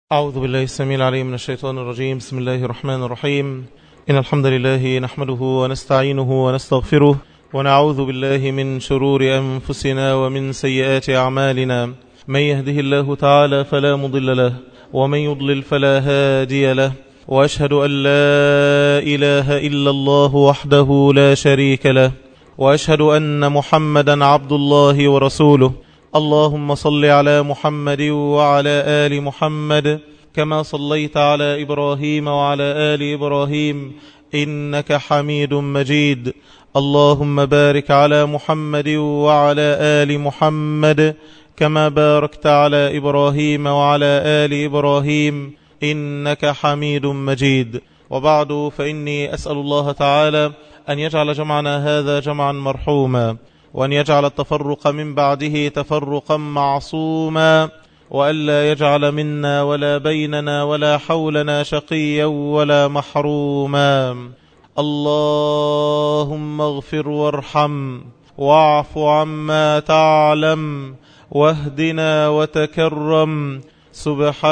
أعوذ بالله السميع العليم من الشيطان الرجيم. بسم الله الرحمن الرحيم. إن الحمد لله نحمده ونستعينه ونستغفره ونعوذ بالله من شرور أنفسنا ومن سيئات أعمالنا. من يهده الله تعالى فلا مضل له ومن يضلل فلا هادي له، وأشهد أن لا إله إلا الله وحده لا شريك له، وأشهد أن محمدا عبد الله ورسوله. اللهم صل على محمد وعلى آل محمد كما صليت على إبراهيم وعلى آل إبراهيم إنك حميد مجيد. اللهم بارك على محمد وعلى آل محمد كما باركت على إبراهيم وعلى آل إبراهيم إنك حميد مجيد. وبعد، فإني أسأل الله تعالى أن يجعل جمعنا هذا جمعا مرحوما، وأن يجعل التفرق من بعده تفرقا معصوما، وألا يجعل منا ولا بيننا ولا حولنا شقيا ولا محروما. اللهم اغفر وارحم واعف عما تعلم واهدنا وتكرم. سبحانك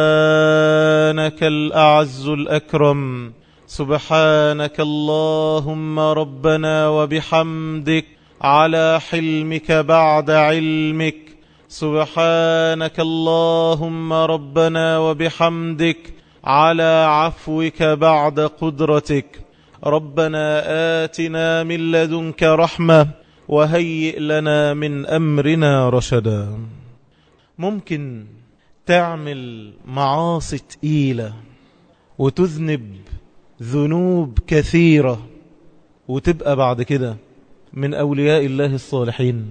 الأعز الأكرم، سبحانك اللهم ربنا وبحمدك على حلمك بعد علمك. سبحانك اللهم ربنا وبحمدك على عفوك بعد قدرتك. ربنا آتنا من لدنك رحمة وهيئ لنا من أمرنا رشدا. ممكن تعمل معاصي تقيلة وتذنب ذنوب كثيرة وتبقى بعد كده من أولياء الله الصالحين.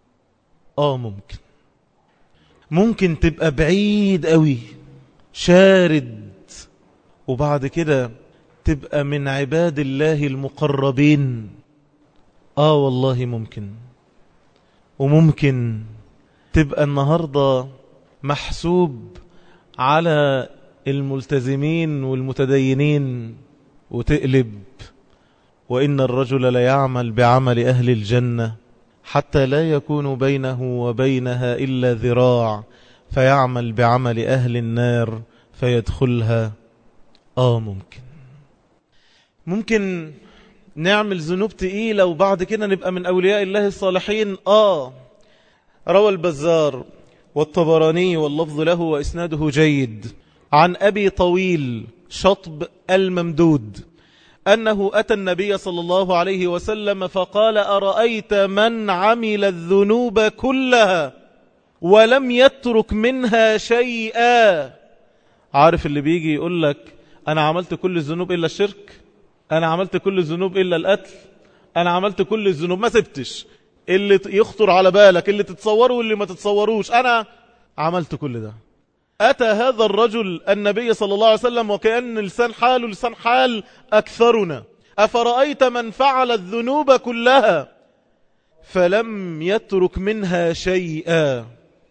ممكن تبقى بعيد قوي شارد وبعد كده تبقى من عباد الله المقربين. والله ممكن. وممكن تبقى النهاردة محسوب على الملتزمين والمتدينين وتقلب. وإن الرجل ليعمل بعمل أهل الجنة حتى لا يكون بينه وبينها إلا ذراع، فيعمل بعمل أهل النار فيدخلها. ممكن نعمل ذنوب تقيلة وبعد كده نبقى من أولياء الله الصالحين. روى البزار والطبراني واللفظ له وإسناده جيد عن أبي طويل شطب الممدود أنه أتى النبي صلى الله عليه وسلم فقال: أرأيت من عمل الذنوب كلها ولم يترك منها شيئا؟ عارف اللي بيجي يقول لك أنا عملت كل الذنوب إلا الشرك، أنا عملت كل الذنوب إلا القتل، أنا عملت كل الذنوب ما سبتش، اللي يخطر على بالك، اللي تتصوره واللي ما تتصوروش، أنا عملت كل ده. أتى هذا الرجل النبي صلى الله عليه وسلم وكأن لسان حاله لسان حال أكثرنا: أفرأيت من فعل الذنوب كلها فلم يترك منها شيئا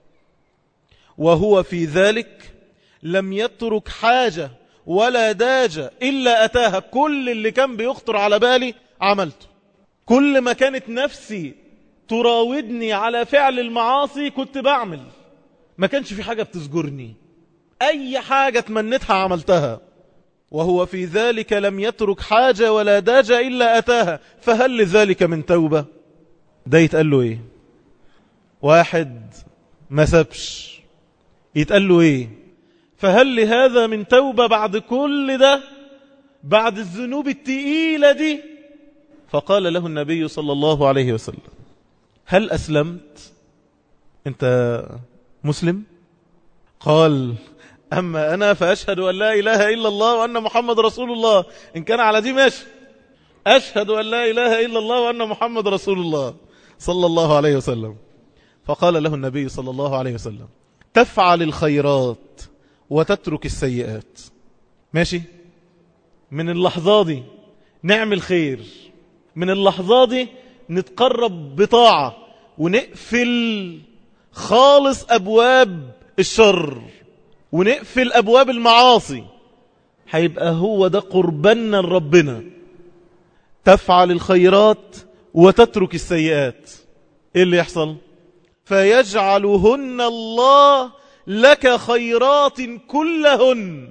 وهو في ذلك لم يترك حاجة ولا داجة إلا أتاها. كل اللي كان بيخطر على بالي عملته، كل ما كانت نفسي تراودني على فعل المعاصي كنت بعمل، ما كانش في حاجة بتزجرني، أي حاجة تمنتها عملتها. وهو في ذلك لم يترك حاجة ولا داجة إلا أتاها. فهل لذلك من توبة؟ ده يتقال له إيه؟ واحد ما سبش يتقال له إيه؟ فهل لهذا من توبة بعد كل ده، بعد الذنوب التقيلة دي؟ فقال له النبي صلى الله عليه وسلم: هل أسلمت؟ أنت مسلم؟ قال: أما أنا فأشهد أن لا إله إلا الله وأن محمد رسول الله. إن كان على دي ماشي، أشهد أن لا إله إلا الله وأن محمد رسول الله صلى الله عليه وسلم. فقال له النبي صلى الله عليه وسلم: تفعل الخيرات وتترك السيئات. ماشي، من اللحظة دي نعمل خير، من اللحظة دي نتقرب بطاعة ونقفل خالص أبواب الشر ونقفل أبواب المعاصي، هيبقى هو ده قربنا لربنا. تفعل الخيرات وتترك السيئات. إيه اللي يحصل؟ فيجعلهن الله لك خيرات كلهن.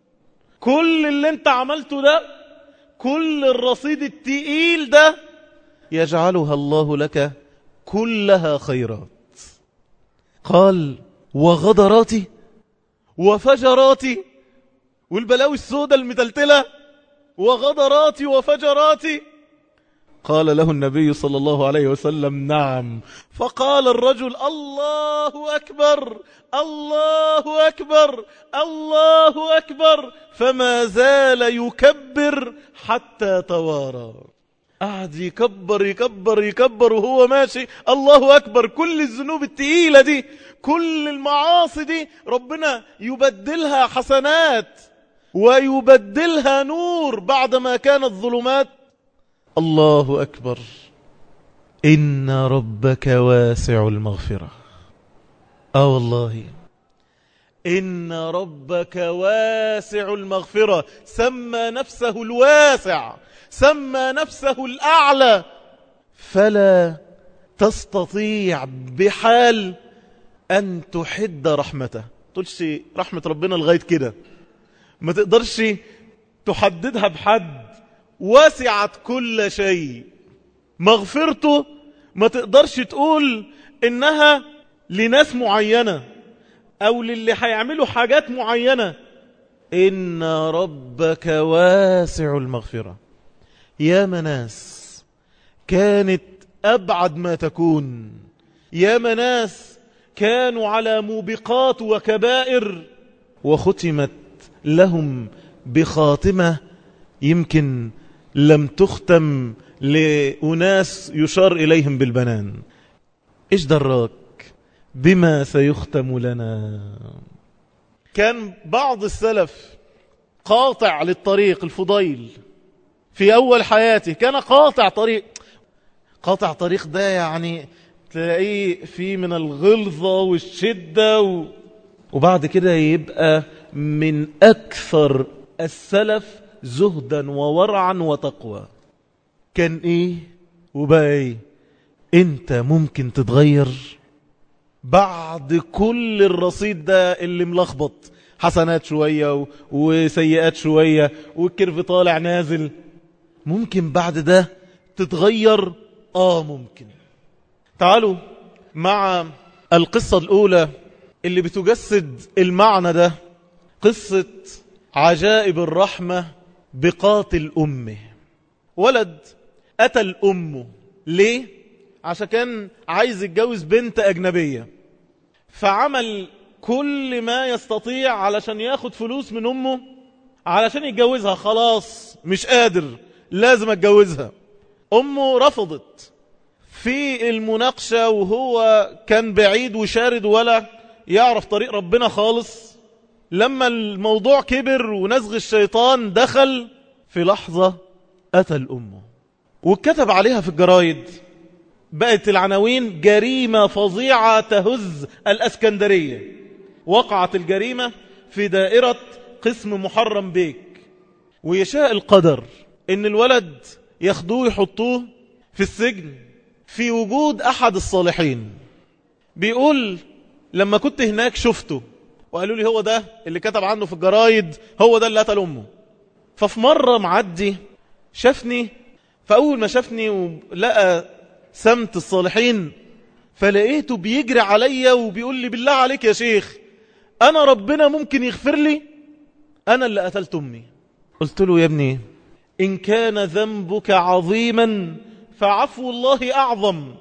كل اللي انت عملته ده، كل الرصيد التقيل ده، يجعلها الله لك كلها خيرات. قال وغدراتي وفجراتي، والبلاوي السوداء المتلتلة، وغدراتي وفجراتي. قال له النبي صلى الله عليه وسلم نعم. فقال الرجل الله أكبر الله أكبر الله أكبر، فما زال يكبر حتى توارى. قعد يكبر يكبر يكبر وهو ماشي الله أكبر. كل الذنوب التقيلة دي، كل المعاصي دي، ربنا يبدلها حسنات ويبدلها نور بعدما كانت ظلمات. الله أكبر. إن ربك واسع المغفرة. والله إن ربك واسع المغفرة. سمى نفسه الواسع، سمى نفسه الأعلى، فلا تستطيع بحال أن تحد رحمته. تقولش رحمة ربنا لغاية كده، ما تقدرش تحددها بحد. وسعت كل شيء. مغفرته ما تقدرش تقول إنها لناس معينة أو للي هيعملوا حاجات معينة. إن ربك واسع المغفرة. يا مناس كانت أبعد ما تكون، يا مناس كانوا على موبقات وكبائر، وختمت لهم بخاتمة يمكن لم تختم لأناس يشار إليهم بالبنان. إيش دراك بما سيختم لنا؟ كان بعض السلف قاطع للطريق. الفضيل في أول حياته كان قاطع طريق. قاطع طريق ده يعني تلاقيه فيه من الغلظة والشدة وبعد كده يبقى من أكثر السلف زهدا وورعا وتقوى. كان إيه وبقى إيه؟ أنت ممكن تتغير بعد كل الرصيد ده اللي ملخبط، حسنات شوية وسيئات شوية والكيرف طالع نازل. ممكن بعد ده تتغير. ممكن. تعالوا مع القصة الأولى اللي بتجسد المعنى ده، قصة عجائب الرحمة بقاتل أمه. ولد قتل أمه. ليه؟ عشان كان عايز يتجوز بنت أجنبية، فعمل كل ما يستطيع علشان ياخد فلوس من أمه علشان يتجوزها. خلاص مش قادر، لازم اتجوزها. أمه رفضت. في المناقشة وهو كان بعيد وشارد ولا يعرف طريق ربنا خالص، لما الموضوع كبر ونزغ الشيطان دخل، في لحظة قتل أمه. وكتب عليها في الجرايد، بقت العناوين جريمة فظيعة تهز الأسكندرية. وقعت الجريمة في دائرة قسم محرم بيك. ويشاء القدر إن الولد ياخدوه يحطوه في السجن في وجود أحد الصالحين. بيقول لما كنت هناك شفته وقالوا لي هو ده اللي كتب عنه في الجرايد، هو ده اللي قتل أمه. ففي مرة معدي شافني، فأول ما شافني ولقى سمت الصالحين فلقيته بيجري عليا وبيقول لي بالله عليك يا شيخ، أنا ربنا ممكن يغفر لي؟ أنا اللي قتلت أمي. قلت له يا ابني إن كان ذنبك عظيما فعفو الله أعظم.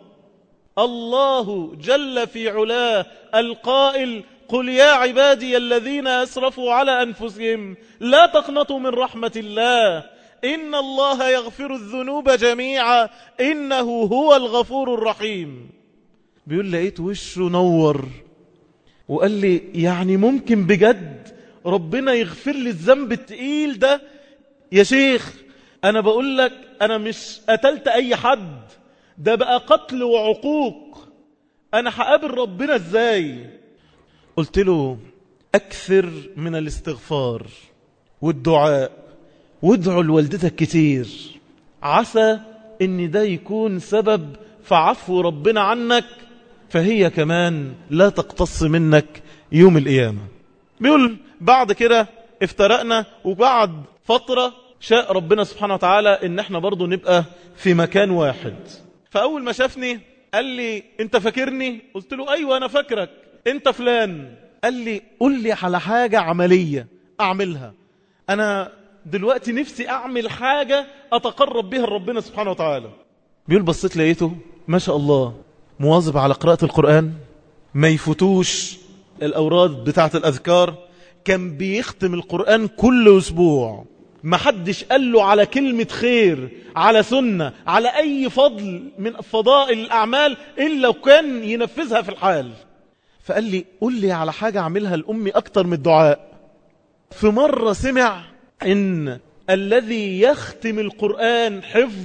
الله جل في علاه القائل قل يا عبادي الذين أسرفوا على أنفسهم لا تقنطوا من رحمة الله إن الله يغفر الذنوب جميعا إنه هو الغفور الرحيم. بيقول لقيت وشه نور وقال لي يعني ممكن بجد ربنا يغفر لي الذنب التقيل ده؟ يا شيخ أنا بقول لك أنا مش قتلت أي حد، ده بقى قتل وعقوق، أنا هقابل ربنا إزاي؟ قلت له أكثر من الاستغفار والدعاء، وادعوا لوالدتك كتير، عسى ان ده يكون سبب في عفو ربنا عنك، فهي كمان لا تقتص منك يوم القيامة. بيقول بعد كده افترقنا، وبعد فترة شاء ربنا سبحانه وتعالى ان احنا برضو نبقى في مكان واحد. فاول ما شافني قال لي انت فاكرني؟ قلت له ايوه انا فاكرك، انت فلان. قال لي قل لي على حاجة عملية اعملها، انا دلوقتي نفسي اعمل حاجة اتقرب بها لربنا سبحانه وتعالى. بيقول بصيت لقيته ما شاء الله مواظب على قراءة القرآن، ما يفوتوش الأوراد بتاعة الأذكار، كان بيختم القرآن كل أسبوع، ما حدش قال له على كلمة خير، على سنة، على أي فضل من فضائل الأعمال إلا وكان ينفذها في الحال. فقال لي قل لي على حاجة أعملها لأمي أكتر من الدعاء. في مرة سمع إن الذي يختم القرآن حفظ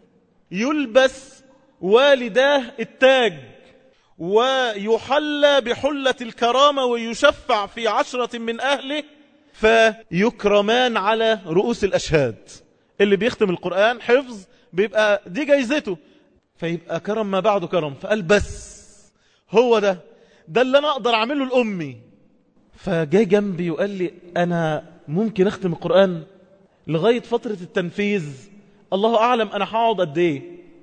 يلبس والداه التاج ويحلى بحلة الكرامة ويشفع في 10 من أهله فيكرمان على رؤوس الأشهاد. اللي بيختم القرآن حفظ بيبقى دي جايزته، فيبقى كرم ما بعده كرم. فقال بس هو ده اللي أنا أقدر أعمله لأمي. فجاي جنبي وقال لي أنا ممكن أختم القرآن لغاية فترة التنفيذ، الله أعلم أنا هقعد قد إيه.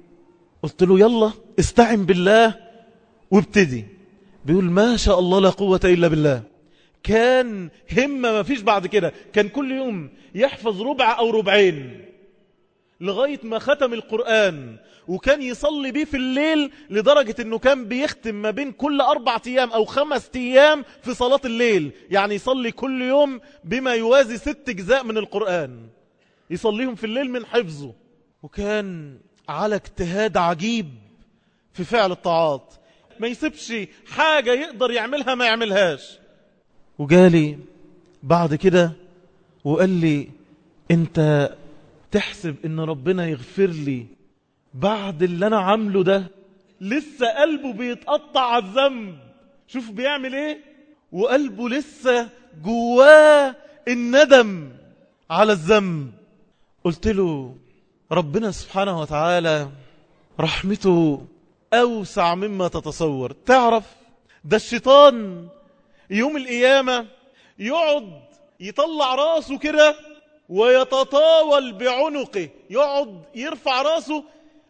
قلت له يلا استعن بالله وابتدي. بيقول ما شاء الله لا قوة إلا بالله، كان همة ما فيش بعد كده، كان كل يوم يحفظ ربع أو ربعين لغاية ما ختم القرآن، وكان يصلي بيه في الليل لدرجة أنه كان بيختم ما بين كل 4 أيام أو 5 أيام في صلاة الليل، يعني يصلي كل يوم بما يوازي 6 أجزاء من القرآن يصليهم في الليل من حفظه. وكان على اجتهاد عجيب في فعل الطاعات، ما يسيبش حاجة يقدر يعملها ما يعملهاش. وجالي بعد كده وقال لي انت تحسب ان ربنا يغفر لي بعد اللي انا عامله ده؟ لسه قلبه بيتقطع على الذنب، شوف بيعمل ايه، وقلبه لسه جواه الندم على الذنب. قلت له ربنا سبحانه وتعالى رحمته أوسع مما تتصور. تعرف ده الشيطان يوم القيامة يقعد يطلع راسه كده ويتطاول بعنقه، يقعد يرفع راسه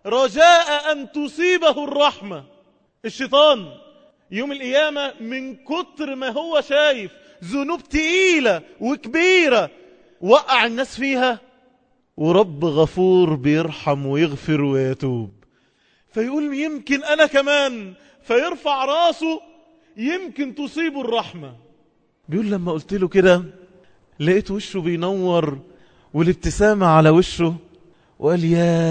رجاء أن تصيبه الرحمة. الشيطان يوم القيامة من كتر ما هو شايف ذنوب تقيلة وكبيرة وقع الناس فيها، ورب غفور بيرحم ويغفر ويتوب، فيقول يمكن أنا كمان، فيرفع راسه يمكن تصيبه الرحمة. بيقول لما قلت له كده لقيت وشه بينور والابتسامة على وشه، وقال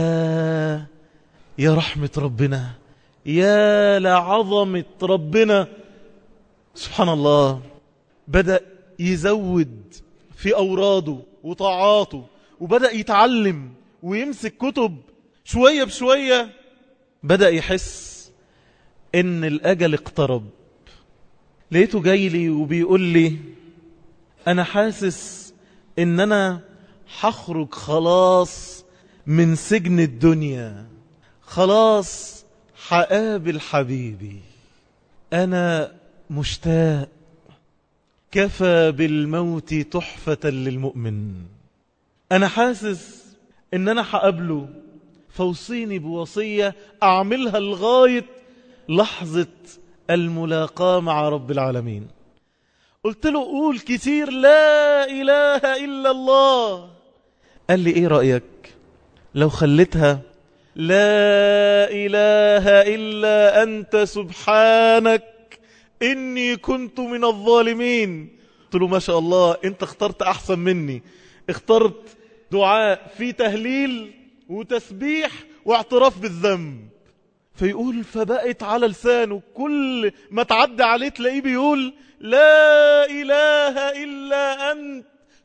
يا رحمة ربنا، يا لعظمة ربنا. سبحان الله، بدأ يزود في أوراده وطاعاته، وبدأ يتعلم ويمسك كتب شوية بشوية. بدأ يحس إن الأجل اقترب. لقيته جاي لي وبيقول لي أنا حاسس إن أنا هخرج خلاص من سجن الدنيا، خلاص هقابل حبيبي، أنا مشتاق، كفى بالموت تحفة للمؤمن. أنا حاسس إن أنا هقابله، فوصيني بوصية أعملها لغاية لحظة الملاقاة مع رب العالمين. قلت له قول كتير لا إله إلا الله. قال لي إيه رأيك لو خليتها لا إله إلا أنت سبحانك إني كنت من الظالمين. قلت له ما شاء الله، أنت اخترت أحسن مني، اخترت دعاء في تهليل وتسبيح واعتراف بالذنب. فيقول فبقت على لسانه كل ما تعدى عليه تلاقيه بيقول لا إله إلا أنت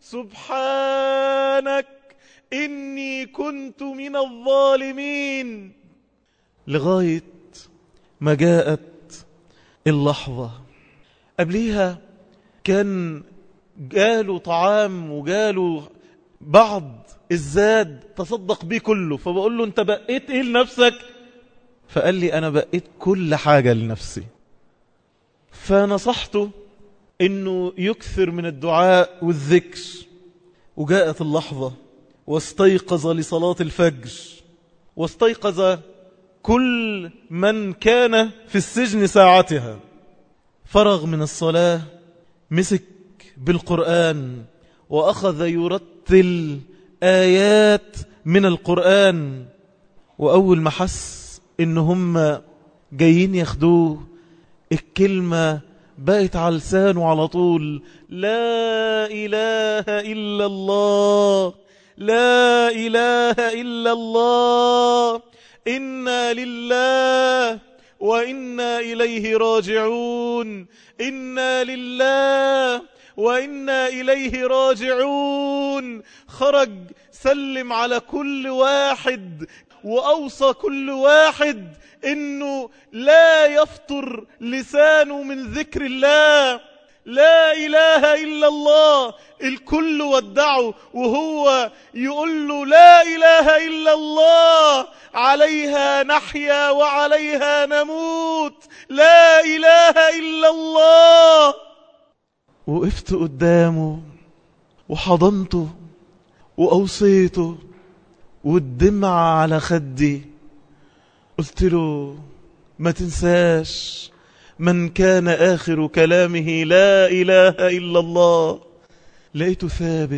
سبحانك إني كنت من الظالمين، لغاية ما جاءت اللحظة. قبليها كان جاله طعام وجاله بعض الزاد تصدق بيه كله، فبقول له انت بقيت ايه لنفسك؟ فقال لي انا بقيت كل حاجة لنفسي. فنصحته إنه يكثر من الدعاء والذكر. وجاءت اللحظة واستيقظ لصلاة الفجر، واستيقظ كل من كان في السجن ساعتها. فرغ من الصلاة، مسك بالقرآن وأخذ يرتل آيات من القرآن. وأول ما حس إن هم جايين ياخدوه، الكلمة بقت على لسانه على طول: لا إله إلا الله، لا إله إلا الله، إنا لله وإنا إليه راجعون، إنا لله وإنا إليه راجعون. خرج سلم على كل واحد وأوصى كل واحد إنه لا يفطر لسانه من ذكر الله، لا إله إلا الله. الكل ودعه وهو يقول له: لا إله إلا الله، عليها نحيا وعليها نموت، لا إله إلا الله. وقفت قدامه وحضنته وأوصيته والدمعة على خدي. قلت له: ما تنساش من كان آخر كلامه لا إله إلا الله. لقيته ثابت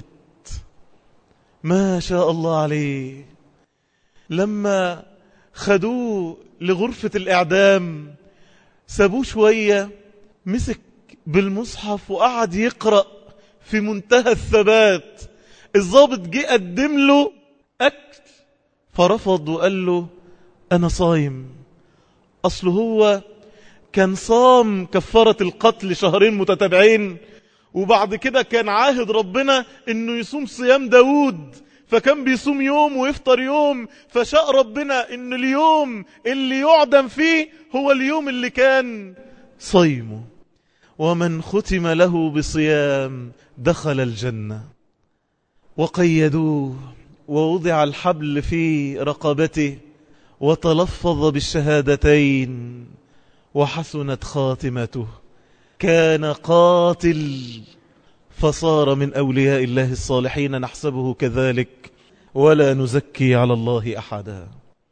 ما شاء الله عليه. لما خدوه لغرفة الإعدام سابوه شوية، مسك بالمصحف وقعد يقرأ في منتهى الثبات. الضابط جه قدم له أكل فرفض وقال له: أنا صايم. أصله هو كان صام كفارة القتل 2 متتابعين، وبعد كده كان عاهد ربنا إنه يصوم صيام داود، فكان بيصوم يوم ويفطر يوم. فشاء ربنا إن اليوم اللي يعدم فيه هو اليوم اللي كان صيمه. ومن ختم له بصيام دخل الجنة. وقيدوه ووضع الحبل في رقبته وتلفظ بالشهادتين وحسنت خاتمته. كان قاتل فصار من أولياء الله الصالحين، نحسبه كذلك ولا نزكي على الله أحدا.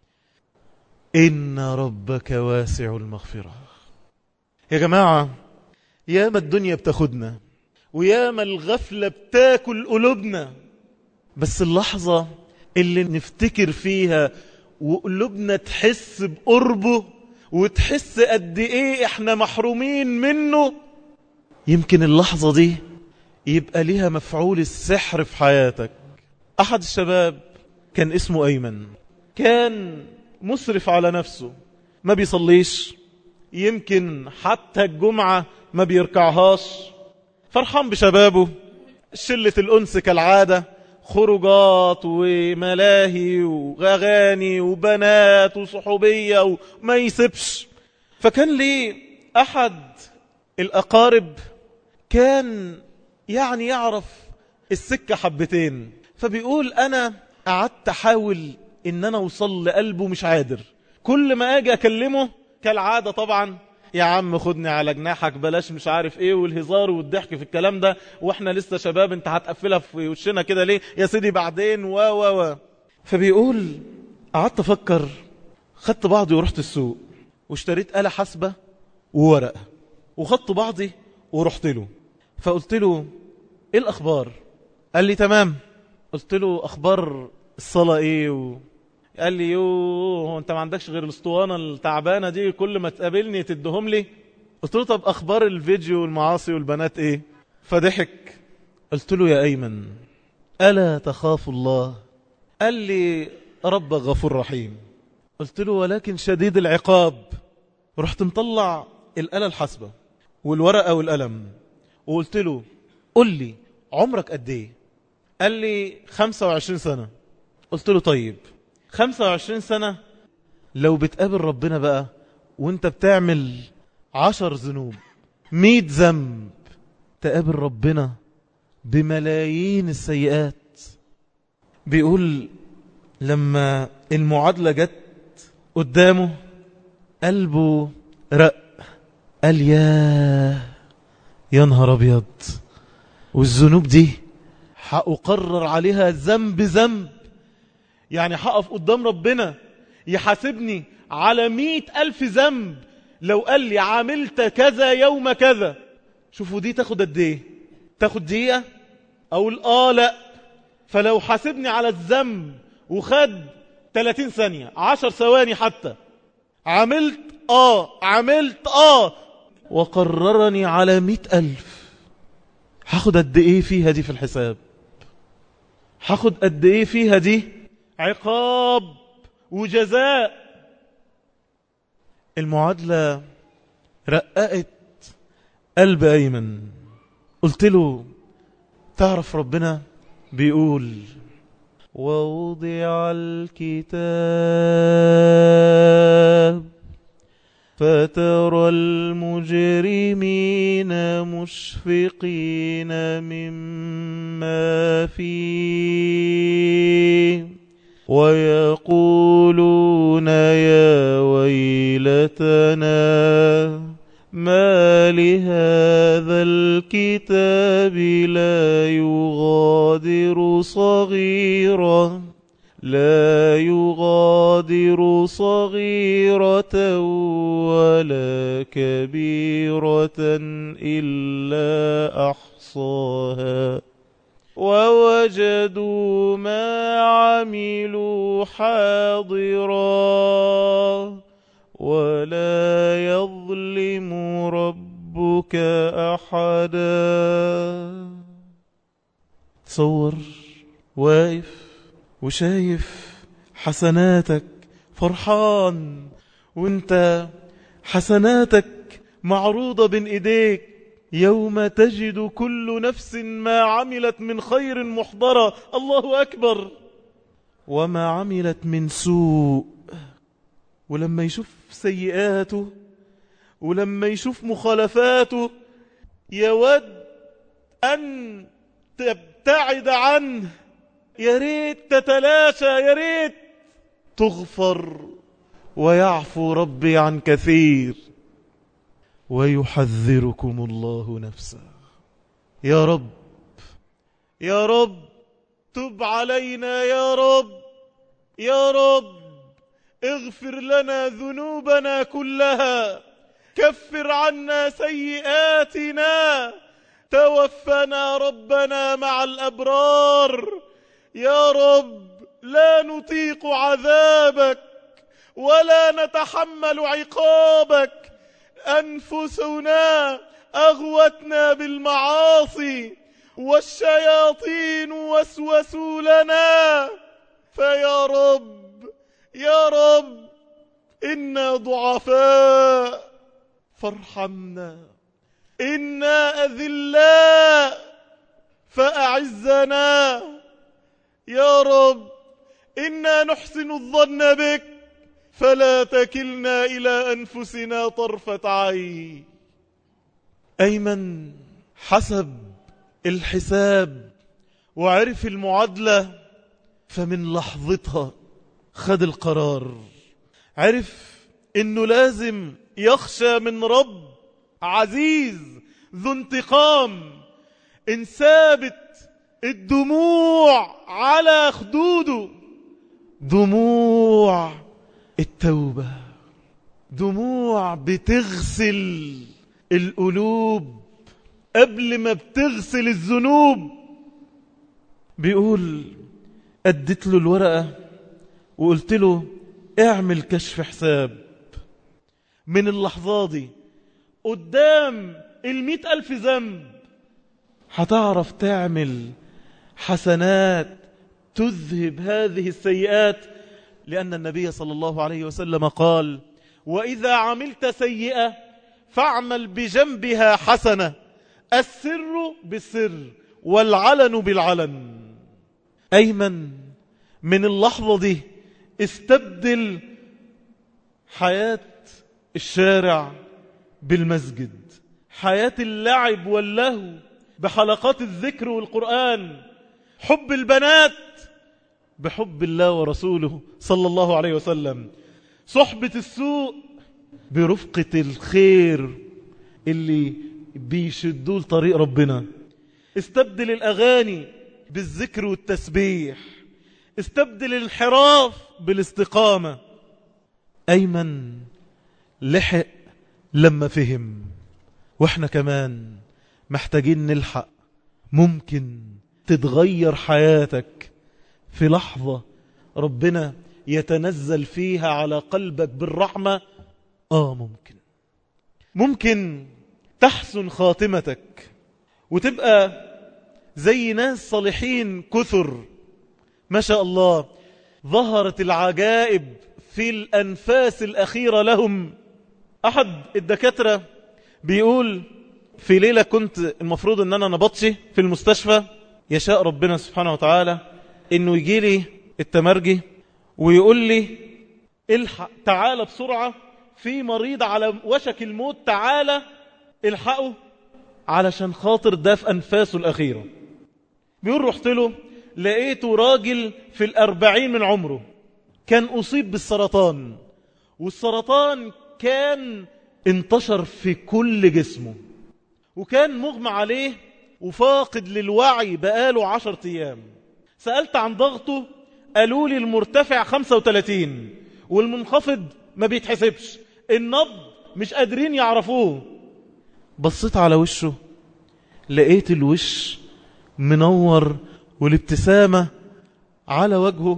إن ربك واسع المغفرة. يا جماعة، ياما الدنيا بتاخدنا وياما الغفلة بتاكل قلوبنا، بس اللحظة اللي نفتكر فيها وقلوبنا تحس بقربه وتحس قد ايه احنا محرومين منه، يمكن اللحظة دي يبقى ليها مفعول السحر في حياتك. احد الشباب كان اسمه ايمن، كان مسرف على نفسه، ما بيصليش، يمكن حتى الجمعة ما بيركعهاش، فرحان بشبابه، شلة الأنس كالعادة، خروجات وملاهي وغاني وبنات وصحوبية وما يسيبش. فكان لي أحد الأقارب كان يعني يعرف السكة حبتين، فبيقول: أنا قعدت أحاول إن أنا أوصل لقلبه مش قادر. كل ما أجي أكلمه كالعادة طبعا: يا عم خدني على جناحك، بلاش مش عارف ايه، والهزار والضحك في الكلام ده، واحنا لسه شباب، انت هتقفلها في وشنا كده ليه يا سيدي بعدين و. فبيقول: قعدت افكر، خدت بعضي ورحت السوق واشتريت آلة حاسبة وورقة، وخدت بعضي ورحت له. فقلت له: ايه الاخبار؟ قال لي: تمام. قلت له: اخبار الصلاة ايه؟ قال لي: يوه، انت ما عندكش غير الاسطوانة التعبانة دي، كل ما تقابلني تدهم لي. قلت له: طب اخبار الفيديو والمعاصي والبنات ايه؟ فضحك. قلت له: يا ايمن، ألا تخاف الله؟ قال لي: رب غفور رحيم. قلت له: ولكن شديد العقاب. رحت مطلع الآلة الحاسبة والورقة والقلم وقلت له: قل لي عمرك قد ايه؟ قال لي: 25 سنة. قلت له: طيب 25 سنة لو بتقابل ربنا بقى وانت بتعمل 10 ذنوب 100 ذنب، تقابل ربنا بملايين السيئات. بيقول: لما المعادلة جت قدامه قلبه رق، قال: يا نهار أبيض، والذنوب دي هأقرر عليها ذنب ذنب. يعني هقف قدام ربنا يحاسبني على 100,000 ذنب لو قال لي عملت كذا يوم كذا. شوفوا دي تاخد قد ايه؟ تاخد دقيقة؟ أقول لا. فلو حاسبني على الذنب وخد 30 ثانية 10 ثواني حتى، عملت وقررني على 100,000، هاخد قد ايه فيها دي في الحساب؟ هاخد قد ايه فيها دي عقاب وجزاء؟ المعادلة رققت قلب أيمن. قلت له تعرف ربنا بيقول ووضع الكتاب فترى المجرمين مشفقين مما فيه ويقولون يا ويلتنا ما لهذا الكتاب لا يغادر صغيرة ولا كبيرة إلا أحصاها ووجدوا ما عملوا حاضرا ولا يظلم ربك أحدا. تصور واقف وشايف حسناتك فرحان، وانت حسناتك معروضة بين ايديك، يوم تجد كل نفس ما عملت من خير محضرة، الله أكبر، وما عملت من سوء. ولما يشوف سيئاته ولما يشوف مخالفاته يود أن تبتعد عنه، يا ريت تتلاشى، يا ريت تغفر، ويعفو ربي عن كثير. ويحذركم الله نفسه. يا رب يا رب تب علينا، يا رب يا رب اغفر لنا ذنوبنا كلها، كفر عنا سيئاتنا، توفنا ربنا مع الأبرار. يا رب لا نطيق عذابك ولا نتحمل عقابك، أنفسنا أغوتنا بالمعاصي والشياطين وسوسوا لنا، فيا رب يا رب إنا ضعفاء فارحمنا، إنا أذلاء فأعزنا، يا رب إنا نحسن الظن بك فلا تكلنا إلى أنفسنا طرفة عين. أيمن حسب الحساب وعرف المعادلة، فمن لحظتها خد القرار، عرف إنه لازم يخشى من رب عزيز ذو انتقام. إن ثابت الدموع على خدوده، دموع التوبة، دموع بتغسل القلوب قبل ما بتغسل الذنوب. بيقول أديت له الورقة وقلت له اعمل كشف حساب من اللحظة دي قدام 100,000 ذنب، هتعرف تعمل حسنات تذهب هذه السيئات. لأن النبي صلى الله عليه وسلم قال وإذا عملت سيئة فاعمل بجنبها حسنة، السر بالسر والعلن بالعلن. أيمن من اللحظة دي استبدل حياة الشارع بالمسجد، حياة اللعب واللهو بحلقات الذكر والقرآن، حب البنات بحب الله ورسوله صلى الله عليه وسلم، صحبة السوء برفقة الخير اللي بيشدوه لطريق ربنا. استبدل الأغاني بالذكر والتسبيح، استبدل الانحراف بالاستقامة. أيمن لحق لما فهم، واحنا كمان محتاجين نلحق. ممكن تتغير حياتك في لحظة ربنا يتنزل فيها على قلبك بالرحمة. ممكن تحسن خاتمتك وتبقى زي ناس صالحين كثر ما شاء الله. ظهرت العجائب في الأنفاس الأخيرة لهم. أحد الدكاترة بيقول في ليلة كنت المفروض أن أنا نبطشي في المستشفى، يشاء ربنا سبحانه وتعالى أنه يجي لي التمرجي ويقول لي الحق تعالى بسرعة، في مريض على وشك الموت، تعالى الحقه علشان خاطر ده في أنفاسه الأخيرة. بيقول رحت له لقيته راجل في 40 من عمره، كان أصيب بالسرطان، والسرطان كان انتشر في كل جسمه، وكان مغمى عليه وفاقد للوعي بقاله 10 أيام. سألت عن ضغطه، قالوا لي المرتفع 35 والمنخفض ما بيتحسبش، النبض مش قادرين يعرفوه. بصيت على وشه لقيت الوش منور والابتسامة على وجهه.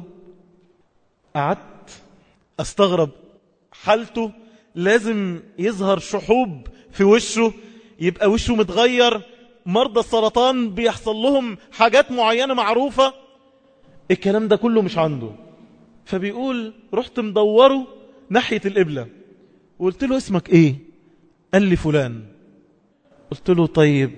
قعدت استغرب حالته، لازم يظهر شحوب في وشه، يبقى وشه متغير. مرضى السرطان بيحصل لهم حاجات معينة معروفة، الكلام ده كله مش عنده. فبيقول رحت مدوره ناحية القبلة وقلت له اسمك ايه؟ قال لي فلان. قلت له طيب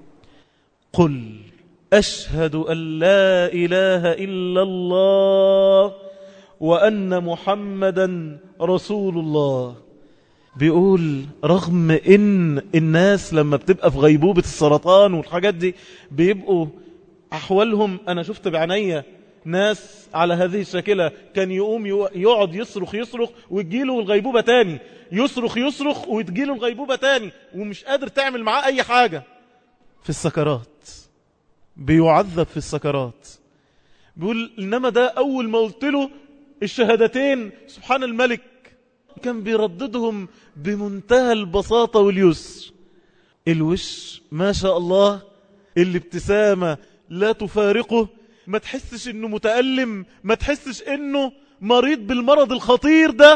قل أشهد أن لا إله إلا الله وأن محمدا رسول الله. بيقول رغم إن الناس لما بتبقى في غيبوبة السرطان والحاجات دي بيبقوا أحوالهم، أنا شفت بعناية ناس على هذه الشكلة كان يقوم يقعد يصرخ وتجيله الغيبوبة تاني، يصرخ وتجيله الغيبوبة تاني، ومش قادر تعمل معاه أي حاجة. في السكرات بيعذب في السكرات. بيقول إنما ده أول ما قلت له الشهادتين سبحان الملك كان بيرددهم بمنتهى البساطة واليسر. الوش ما شاء الله، الابتسامة لا تفارقه، ما تحسش انه متألم، ما تحسش انه مريض بالمرض الخطير ده.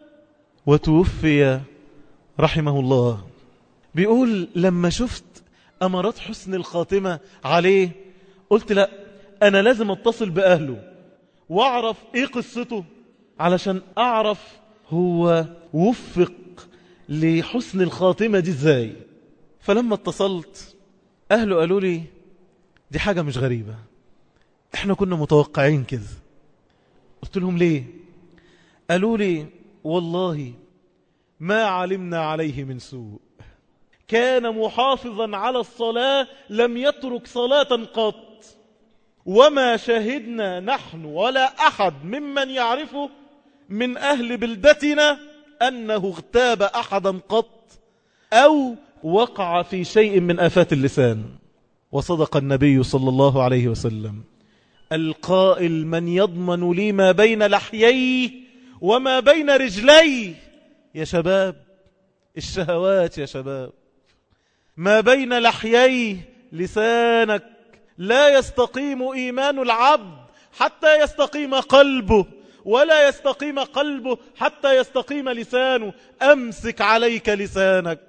وتوفي رحمه الله. بيقول لما شفت أمارات حسن الخاتمة عليه قلت لا، أنا لازم أتصل بأهله وأعرف إيه قصته علشان أعرف هو وفق لحسن الخاتمة دي إزاي. فلما اتصلت أهله قالوا لي دي حاجة مش غريبة، إحنا كنا متوقعين كده. قلت لهم ليه؟ قالوا لي والله ما علمنا عليه من سوء، كان محافظا على الصلاة، لم يترك صلاة قط، وما شهدنا نحن ولا أحد ممن يعرفه من أهل بلدتنا أنه اغتاب أحدا قط أو وقع في شيء من آفات اللسان. وصدق النبي صلى الله عليه وسلم القائل من يضمن لي ما بين لحييه وما بين رجليه. يا شباب الشهوات، يا شباب ما بين لحييه لسانك، لا يستقيم إيمان العبد حتى يستقيم قلبه، ولا يستقيم قلبه حتى يستقيم لسانه. أمسك عليك لسانك،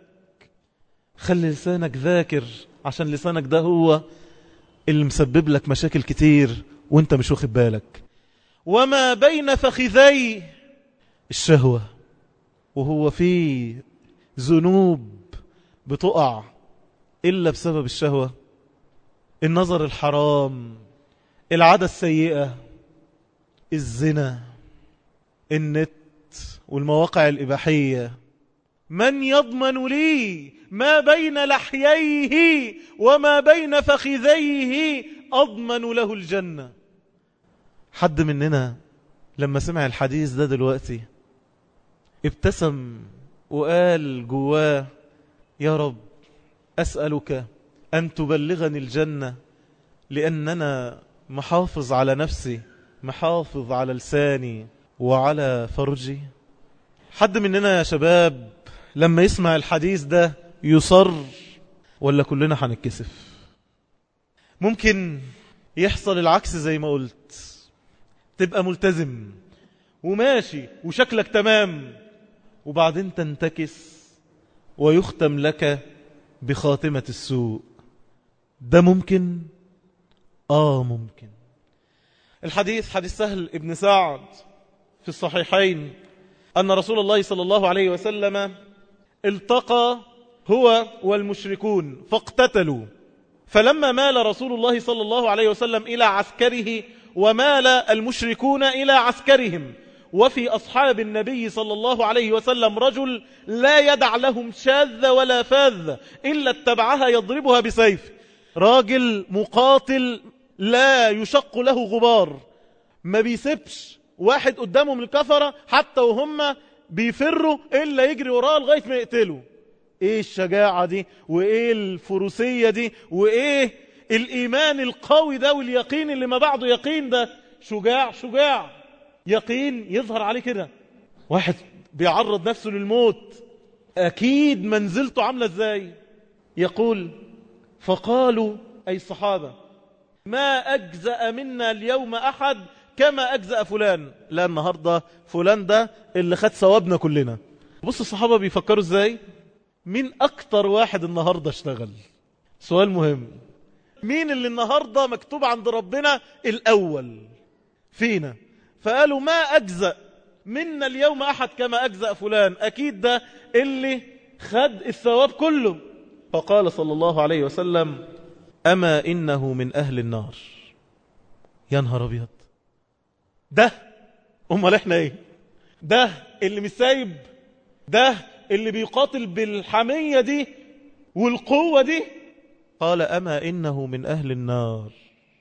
خلي لسانك ذاكر، عشان لسانك ده هو اللي مسبب لك مشاكل كتير وانت مش واخد بالك. وما بين فخذي الشهوة، وهو في ذنوب بتقع إلا بسبب الشهوة، النظر الحرام، العادة السيئة، الزنا، النت والمواقع الإباحية. من يضمن لي ما بين لحييه وما بين فخذيه أضمن له الجنة. حد مننا لما سمع الحديث ده دلوقتي ابتسم وقال جواه يا رب أسألك أن تبلغني الجنة، لأننا محافظ على نفسي، محافظ على لساني وعلى فرجي. حد مننا يا شباب لما يسمع الحديث ده يصر، ولا كلنا هنتكسف؟ ممكن يحصل العكس زي ما قلت، تبقى ملتزم وماشي وشكلك تمام، وبعدين تنتكس ويختم لك بخاتمة السوء. ده ممكن؟ ممكن. الحديث حديث سهل ابن سعد في الصحيحين أن رسول الله صلى الله عليه وسلم التقى هو والمشركون فاقتتلوا، فلما مال رسول الله صلى الله عليه وسلم إلى عسكره ومال المشركون إلى عسكرهم، وفي أصحاب النبي صلى الله عليه وسلم رجل لا يدع لهم شاذ ولا فاذ إلا اتبعها يضربها بسيف، راجل مقاتل لا يشق له غبار، ما بيسيبش واحد قدامه من الكفرة حتى وهم بيفروا إلا يجري وراه لغاية ما يقتلوا. ايه الشجاعة دي، وايه الفروسية دي، وايه الإيمان القوي ده، واليقين اللي ما بعده يقين ده. شجاع يقين يظهر عليه كده. واحد بيعرض نفسه للموت، أكيد منزلته عاملة ازاي. يقول فقالوا أي الصحابة ما أجزأ منا اليوم أحد كما أجزأ فلان. لا، النهاردة فلان ده اللي خد ثوابنا كلنا. بص الصحابة بيفكروا ازاي. مين أكتر واحد النهاردة اشتغل؟ سؤال مهم. مين اللي النهاردة مكتوب عند ربنا الأول فينا؟ فقالوا ما أجزأ منا اليوم أحد كما أجزأ فلان، أكيد ده اللي خد الثواب كله. فقال صلى الله عليه وسلم أما إنه من أهل النار. يا نهار أبيض، ده أمال إحنا إيه؟ ده اللي مش سايب، ده اللي بيقاتل بالحمية دي والقوة دي. قال أما إنه من أهل النار.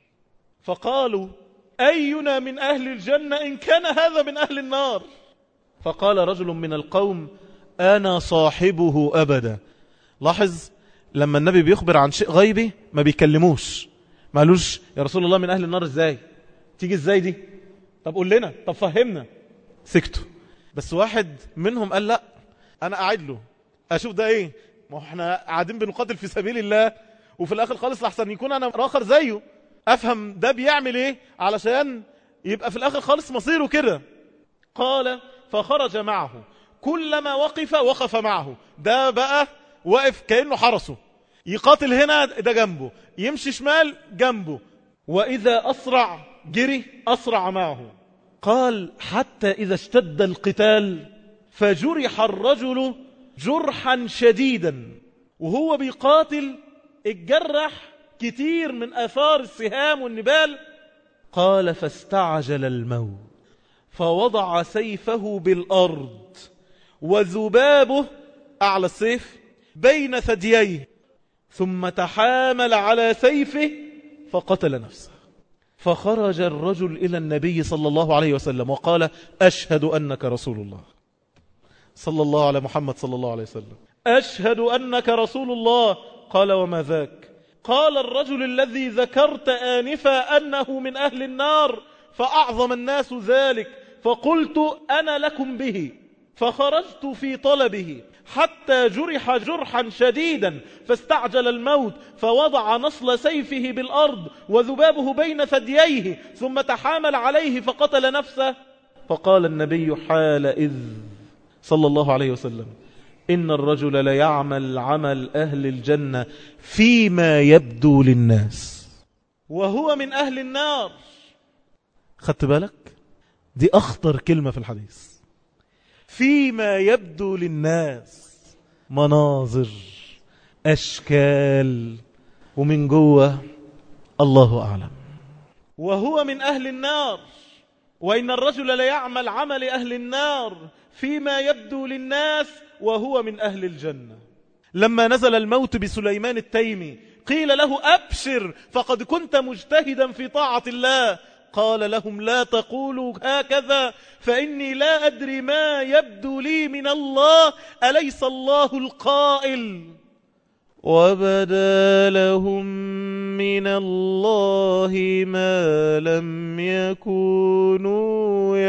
فقالوا أينا من أهل الجنة إن كان هذا من أهل النار؟ فقال رجل من القوم أنا صاحبه أبدا. لاحظ لما النبي بيخبر عن شيء غيبي ما بيكلموش، ما قالوش يا رسول الله من أهل النار ازاي، تيجي ازاي دي، طب قول لنا، طب فهمنا. سكتوا. بس واحد منهم قال لا، أنا قاعد له أشوف ده إيه، ما احنا قاعدين بنقاتل في سبيل الله، وفي الآخر خالص لحسن يكون أنا آخر زيه، أفهم ده بيعمل إيه علشان يبقى في الآخر خالص مصيره كده. قال فخرج معه، كلما وقف معه. ده بقى واقف كأنه حرسه، يقاتل هنا ده جنبه، يمشي شمال جنبه، وإذا أسرع جري أسرع معه. قال حتى إذا اشتد القتال فجرح الرجل جرحا شديدا، وهو بيقاتل اتجرح كتير من آثار السهام والنبال. قال فاستعجل الموت فوضع سيفه بالأرض وذبابه أعلى السيف بين ثدييه، ثم تحامل على سيفه فقتل نفسه. فخرج الرجل إلى النبي صلى الله عليه وسلم وقال أشهد أنك رسول الله. صلى الله على محمد صلى الله عليه وسلم، أشهد أنك رسول الله. قال وما ذاك؟ قال الرجل الذي ذكرت آنفا أنه من أهل النار، فأعظم الناس ذلك، فقلت أنا لكم به، فخرجت في طلبه حتى جرح جرحا شديدا فاستعجل الموت، فوضع نصل سيفه بالأرض وذبابه بين ثدييه، ثم تحامل عليه فقتل نفسه. فقال النبي حال إذ صلى الله عليه وسلم إن الرجل ليعمل عمل أهل الجنة فيما يبدو للناس وهو من أهل النار. خدت بالك؟ دي أخطر كلمة في الحديث. فيما يبدو للناس، مناظر، أشكال، ومن جوه الله أعلم. وهو من أهل النار، وإن الرجل ليعمل عمل أهل النار فيما يبدو للناس وهو من أهل الجنة. لما نزل الموت بسليمان التيمي قيل له أبشر فقد كنت مجتهدا في طاعة الله. قال لهم لا تقولوا هكذا فإني لا أدري ما يبدو لي من الله، أليس الله القائل وبدا لهم من الله ما لم يكونوا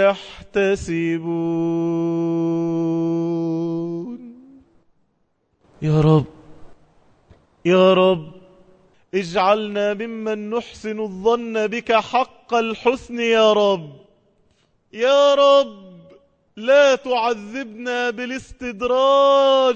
يحتسبون. يا رب يا رب اجعلنا ممن نحسن الظن بك حق الحسن يا رب. يا رب لا تعذبنا بالاستدراج.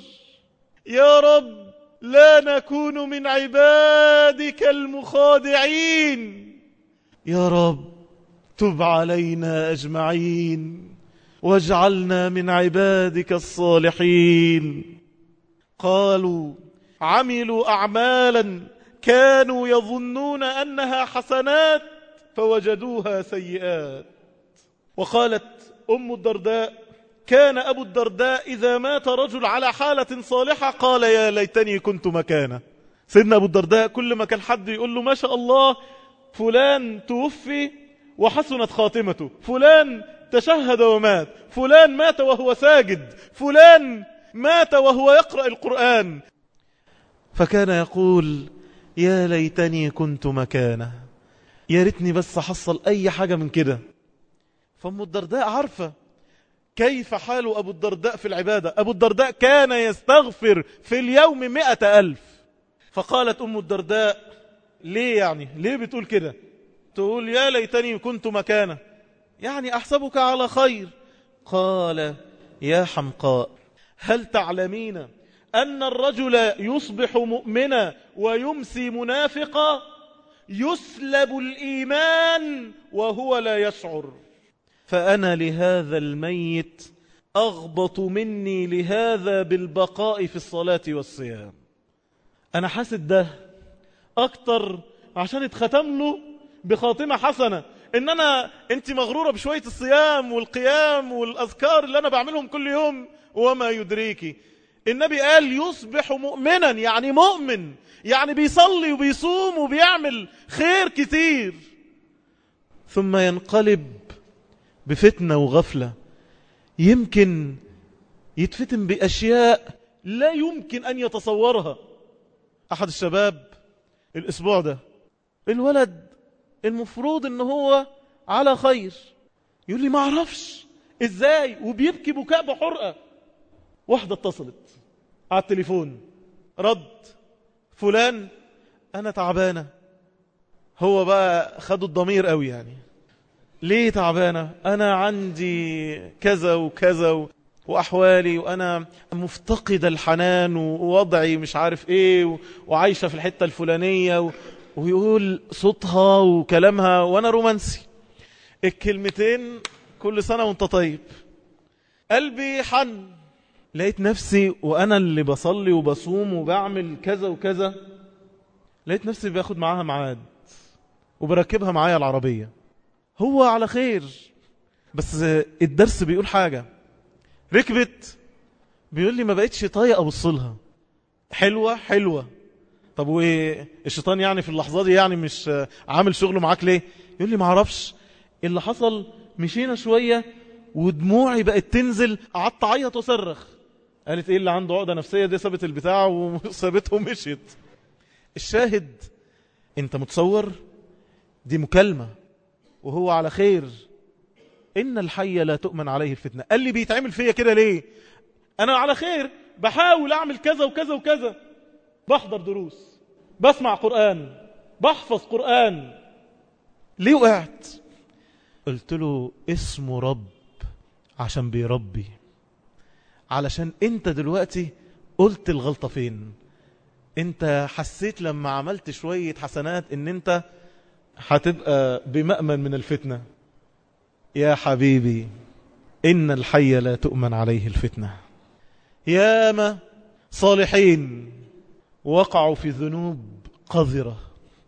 يا رب لا نكون من عبادك المخادعين. يا رب تب علينا أجمعين واجعلنا من عبادك الصالحين. قالوا عملوا أعمالا كانوا يظنون أنها حسنات فوجدوها سيئات. وقالت أم الدرداء كان أبو الدرداء إذا مات رجل على حالة صالحة قال يا ليتني كنت مكانه. سيدنا أبو الدرداء كل ما كان حد يقول له ما شاء الله فلان توفي وحسنت خاتمته، فلان تشهد ومات، فلان مات وهو ساجد، فلان مات وهو يقرأ القرآن، فكان يقول يا ليتني كنت مكانه، يا ريتني بس حصل أي حاجة من كده. فأم الدرداء عارفة كيف حال أبو الدرداء في العبادة. أبو الدرداء كان يستغفر في اليوم 100,000. فقالت أم الدرداء ليه يعني ليه بتقول كده؟ تقول يا ليتني كنت مكانه يعني أحسبك على خير. قال يا حمقاء هل تعلمين أن الرجل يصبح مؤمنا ويمسي منافقا يسلب الإيمان وهو لا يشعر، فأنا لهذا الميت أغبط مني لهذا بالبقاء في الصلاة والصيام. أنا حاسد ده أكتر عشان اتختم له بخاتمة حسنة. أنت مغرورة بشوية الصيام والقيام والأذكار اللي أنا بعملهم كل يوم وما يدريكي. النبي قال يصبح مؤمنا يعني مؤمن يعني بيصلي وبيصوم وبيعمل خير كتير، ثم ينقلب بفتنة وغفلة، يمكن يتفتن بأشياء لا يمكن أن يتصورها. أحد الشباب الأسبوع ده الولد المفروض أنه هو على خير يقول لي ما أعرفش إزاي وبيبكي بكاء بحرقة. واحدة اتصلت على التليفون رد فلان أنا تعبانة. هو بقى خدوا الضمير قوي يعني ليه تعبانة؟ أنا عندي كذا وكذا وأحوالي وأنا مفتقدة الحنان ووضعي مش عارف إيه وعايشة في الحتة الفلانية ويقول صوتها وكلامها وأنا رومانسي الكلمتين كل سنة وانت طيب. قلبي حن لقيت نفسي وأنا اللي بصلي وبصوم وبعمل كذا وكذا لقيت نفسي باخد معاها معاد وبركبها معايا العربية. هو على خير بس الدرس بيقول حاجة ركبت بيقول لي ما بقتش طايقة أبصلها حلوة. طب والشيطان يعني في اللحظة دي يعني مش عامل شغله معاك ليه؟ يقول لي ما اعرفش اللي حصل مشينا شوية ودموعي بقت تنزل قعدت اعيط وصرخ. قالت ايه اللي عنده عقدة نفسية دي سابت البتاع وسابته ومشيت. الشاهد انت متصور دي مكالمة وهو على خير. إن الحي لا تؤمن عليه الفتنة. قال لي بيتعمل فيا كده ليه؟ أنا على خير بحاول أعمل كذا وكذا وكذا، بحضر دروس، بسمع قرآن، بحفظ قرآن، ليه وقعت؟ قلت له اسمه رب عشان بيربي، علشان انت دلوقتي قلت الغلطة فين. انت حسيت لما عملت شوية حسنات ان انت هتبقى بمأمن من الفتنة. يا حبيبي إن الحي لا تؤمن عليه الفتنة. ياما صالحين وقعوا في ذنوب قذرة.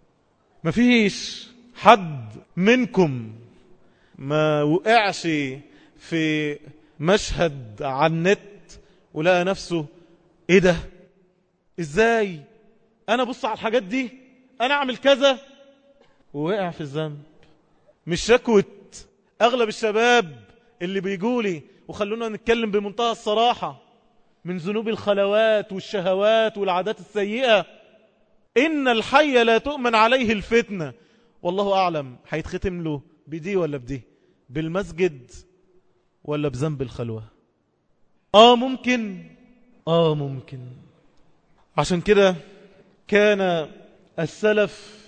مفيش حد منكم ما وقعش في مشهد على النت ولقى نفسه ايه ده ازاي انا بص على الحاجات دي انا اعمل كذا ووقع في الذنب. مش شكوة اغلب الشباب اللي بيقولي وخلونا نتكلم بمنتهى الصراحة من ذنوب الخلوات والشهوات والعادات السيئة. إن الحي لا تؤمن عليه الفتنة. والله أعلم هيتختم له بدي ولا بدي، بالمسجد ولا بذنب الخلوة. ممكن. عشان كده كان السلف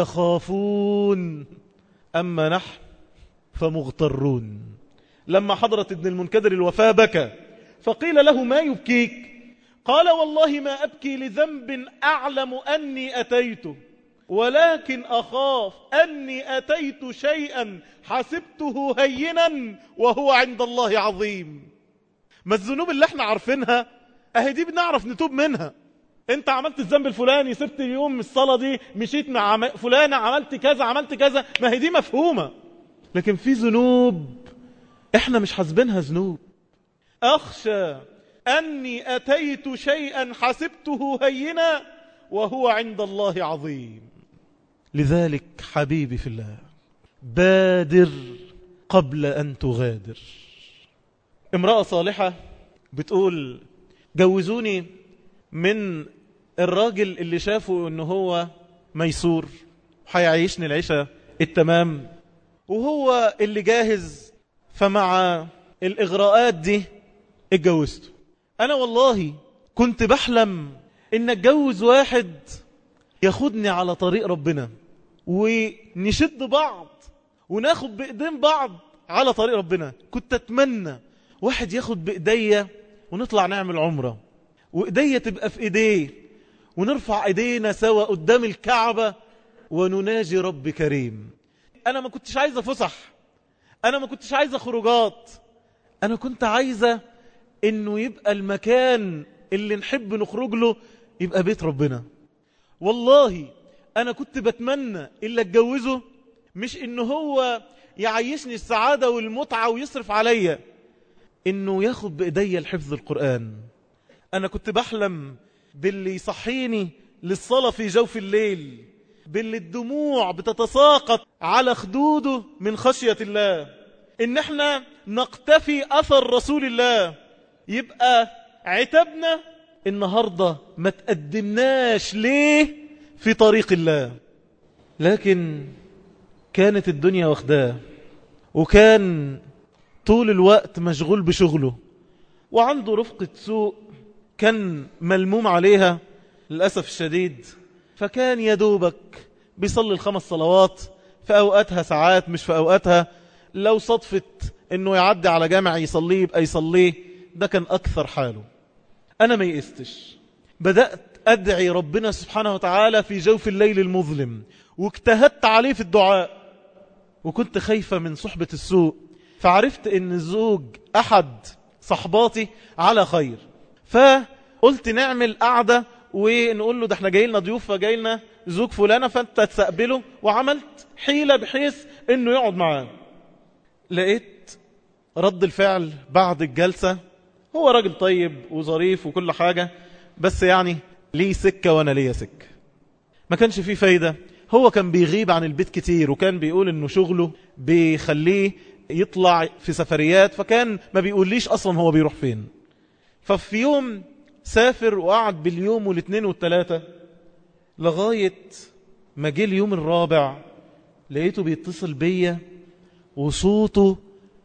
يخافون، أما نحن فمغترون. لما حضرت ابن المنكدر الوفاة بكى، فقيل له ما يبكيك؟ قال والله ما أبكي لذنب أعلم أني أتيته، ولكن أخاف أني أتيت شيئا حسبته هينا وهو عند الله عظيم. ما الذنوب اللي احنا عارفينها اهي دي بنعرف نتوب منها. انت عملت الذنب الفلاني، سبت اليوم الصلاة دي، مشيت مع فلانة، عملت كذا، ما هي دي مفهومة. لكن في ذنوب احنا مش حاسبينها ذنوب. أخشى أني أتيت شيئا حسبته هينا وهو عند الله عظيم. لذلك حبيبي في الله، بادر قبل أن تغادر. امرأة صالحة بتقول جوزوني من الراجل اللي شافه انه هو ميسور هيعيشني العيشة التمام، وهو اللي جاهز، فمع الإغراءات دي اتجوزته. أنا والله كنت بحلم إن اتجوز واحد ياخدني على طريق ربنا، ونشد بعض وناخد بإيدين بعض على طريق ربنا. كنت أتمنى واحد ياخد بإيديا ونطلع نعمل عمرة، وإيديا تبقى في إيديه، ونرفع إيدينا سوا قدام الكعبة ونناجي رب كريم. أنا ما كنتش عايزة فسح، أنا ما كنتش عايزة خروجات، أنا كنت عايزة إنه يبقى المكان اللي نحب نخرج له يبقى بيت ربنا. والله أنا كنت بتمنى إلا اتجوزه مش إنه هو يعيشني السعادة والمتعة ويصرف عليا، إنه ياخد بإيديا الحفظ القرآن. أنا كنت بحلم باللي يصحيني للصلاة في جوف الليل، باللي الدموع بتتساقط على خدوده من خشية الله، إن احنا نقتفي أثر رسول الله. يبقى عتبنا النهاردة ما تقدمناش ليه في طريق الله. لكن كانت الدنيا واخداه، وكان طول الوقت مشغول بشغله، وعنده رفقة سوء كان ملموم عليها للأسف الشديد. فكان يدوبك بيصلي ال5 صلوات في أوقاتها، ساعات مش في أوقاتها. لو صدفت انه يعدي على جامع يصليه يبقى يصليه، ده كان أكثر حاله. أنا ما يئستش، بدأت أدعي ربنا سبحانه وتعالى في جوف الليل المظلم، واجتهدت عليه في الدعاء، وكنت خايفة من صحبة السوء. فعرفت ان الزوج أحد صحباتي على خير، فقلت نعمل قعدة ونقول له ده احنا جاي لنا ضيوف، فجاي لنا زوج فلانة، فانت تستقبله. وعملت حيلة بحيث انه يقعد معاه. لقيت رد الفعل بعد الجلسة، هو راجل طيب وظريف وكل حاجة، بس يعني ليه سكة وانا ليه سكة. ما كانش فيه فايدة. هو كان بيغيب عن البيت كتير، وكان بيقول انه شغله بيخليه يطلع في سفريات، فكان ما بيقوليش اصلا هو بيروح فين. ففي يوم سافر وقعد باليوم والاثنين والثلاثة، لغاية ما جه اليوم الرابع لقيته بيتصل بيا وصوته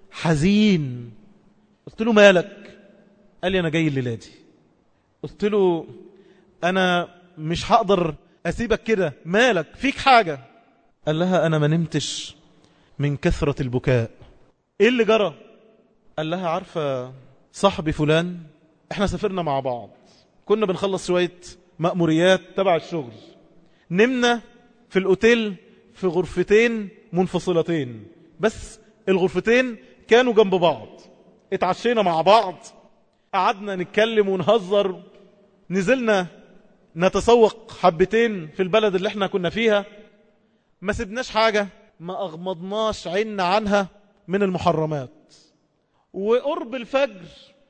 حزين. قلت له مالك؟ قال لي أنا جاي الليلة دي. قلت له أنا مش هقدر أسيبك كده، مالك؟ فيك حاجة؟ قال لها أنا ما نمتش من كثرة البكاء. إيه اللي جرى؟ قال لها عارفة صاحبي فلان، إحنا سافرنا مع بعض، كنا بنخلص شوية مأموريات تبع الشغل، نمنا في الأوتيل في غرفتين منفصلتين، بس الغرفتين كانوا جنب بعض. اتعشينا مع بعض، قعدنا نتكلم ونهزر، نزلنا نتسوق حبتين في البلد اللي احنا كنا فيها، ما سبناش حاجة، ما أغمضناش عيننا عنها من المحرمات. وقرب الفجر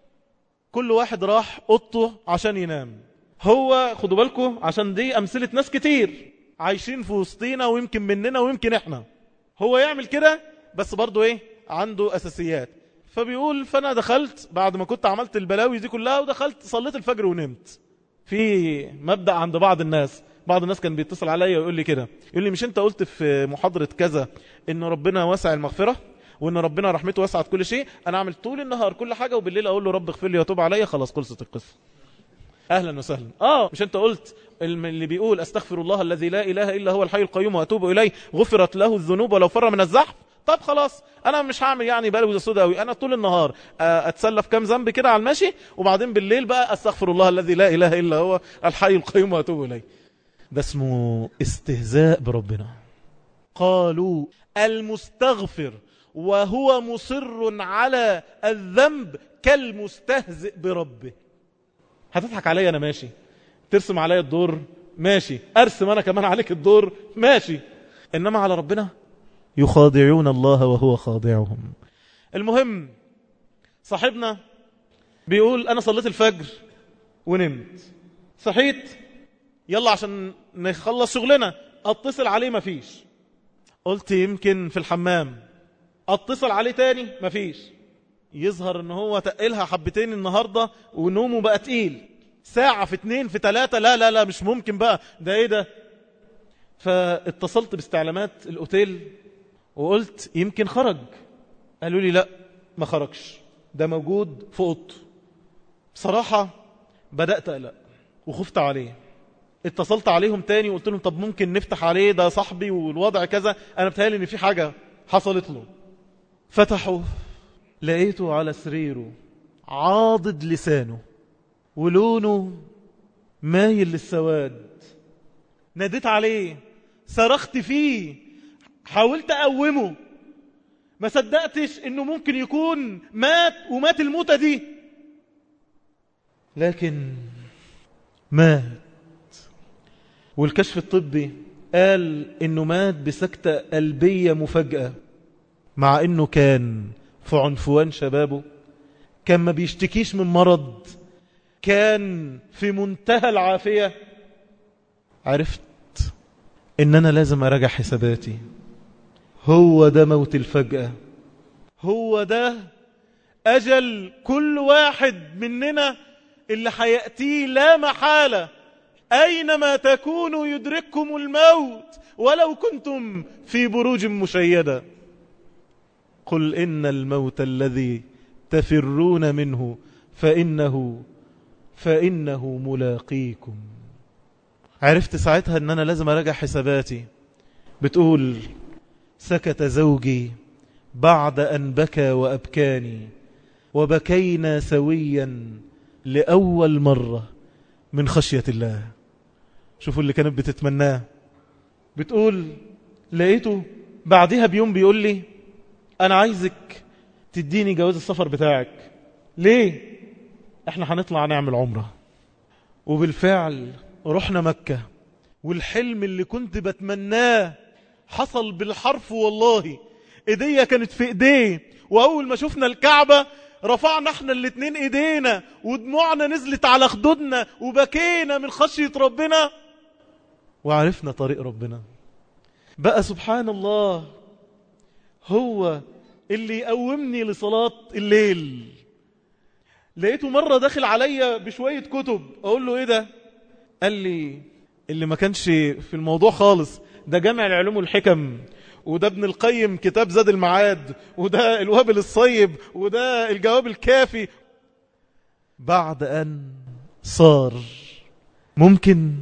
كل واحد راح أوضته عشان ينام. هو خدوا بالكم عشان دي أمثلة ناس كتير عايشين في وسطينا، ويمكن مننا ويمكن احنا. هو يعمل كده بس برضو ايه عنده أساسيات. فبيقول فأنا دخلت بعد ما كنت عملت البلاوي دي كلها ودخلت صليت الفجر ونمت. في مبدأ عند بعض الناس كان بيتصل عليا ويقول لي كده، يقول لي مش انت قلت في محاضرة كذا ان ربنا واسع المغفرة وان ربنا رحمته واسعت كل شيء، انا اعمل طول النهار كل حاجة وبالليل اقول له رب اغفر لي وتوب عليا، خلاص خلصت القصة. اهلا وسهلا. مش انت قلت اللي بيقول استغفر الله الذي لا اله الا هو الحي القيوم واتوب اليه غفرت له الذنوب ولو فر من الزحف؟ طب خلاص انا مش هعمل يعني بلوي سودا قوي، انا طول النهار اتسلف كام ذنب كده على المشي، وبعدين بالليل بقى استغفر الله الذي لا اله الا هو الحي القيوم واتوب اليه. ده اسمه استهزاء بربنا. قالوا المستغفر وهو مصر على الذنب كالمستهزئ بربه. هتضحك عليا انا ماشي، ترسم عليا الدور ماشي، ارسم انا كمان عليك الدور ماشي، انما على ربنا يخادعون الله وهو خادعهم. المهم صاحبنا بيقول انا صليت الفجر ونمت، صحيت يلا عشان نخلص شغلنا، اتصل عليه مفيش، قلت يمكن في الحمام، اتصل عليه تاني مفيش، يظهر ان هو تقلها حبتين النهاردة ونومه بقى تقيل، ساعة في 2 في 3، لا مش ممكن بقى، ده ايه ده؟ فاتصلت باستعلامات الاوتيل وقلت يمكن خرج، قالوا لي لا ما خرجش، ده موجود في اوضته. بصراحة بدأت أقلق وخفت عليه، اتصلت عليهم تاني وقلت لهم طب ممكن نفتح عليه، ده صاحبي والوضع كذا، انا بتهيألي ان في حاجة حصلت له. فتحوا لقيته على سريره عاضد لسانه ولونه مايل للسواد. ناديت عليه، صرخت فيه، حاولت أقومه، ما صدقتش انه ممكن يكون مات ومات الموتة دي، لكن مات. والكشف الطبي قال انه مات بسكتة قلبية مفاجئة، مع انه كان في عنفوان شبابه، كان ما بيشتكيش من مرض، كان في منتهى العافية. عرفت ان انا لازم اراجع حساباتي. هو ده موت الفجأة، هو ده اجل كل واحد مننا اللي حيأتيه لا محالة. اينما تكونوا يدرككم الموت ولو كنتم في بروج مشيدة. قل إن الموت الذي تفرون منه فإنه ملاقيكم. عرفت ساعتها أن أنا لازم أراجع حساباتي. بتقول سكت زوجي بعد أن بكى وأبكاني، وبكينا سويا لأول مرة من خشية الله. شوفوا اللي كانت بتتمناه. بتقول لقيته بعدها بيوم بيقول لي أنا عايزك تديني جواز السفر بتاعك. ليه؟ احنا هنطلع نعمل عمرة. وبالفعل رحنا مكة، والحلم اللي كنت بتمناه حصل بالحرف. والله ايديا كانت في ايديه، واول ما شفنا الكعبة رفعنا احنا الاتنين ايدينا ودموعنا نزلت على خدودنا وبكينا من خشية ربنا، وعرفنا طريق ربنا. بقى سبحان الله هو اللي يقومني لصلاة الليل. لقيته مرة داخل عليا بشوية كتب، اقول له ايه ده؟ قال لي اللي ما كانش في الموضوع خالص، ده جامع العلوم والحكم، وده ابن القيم كتاب زاد المعاد، وده الوابل الصيب، وده الجواب الكافي. بعد أن صار ممكن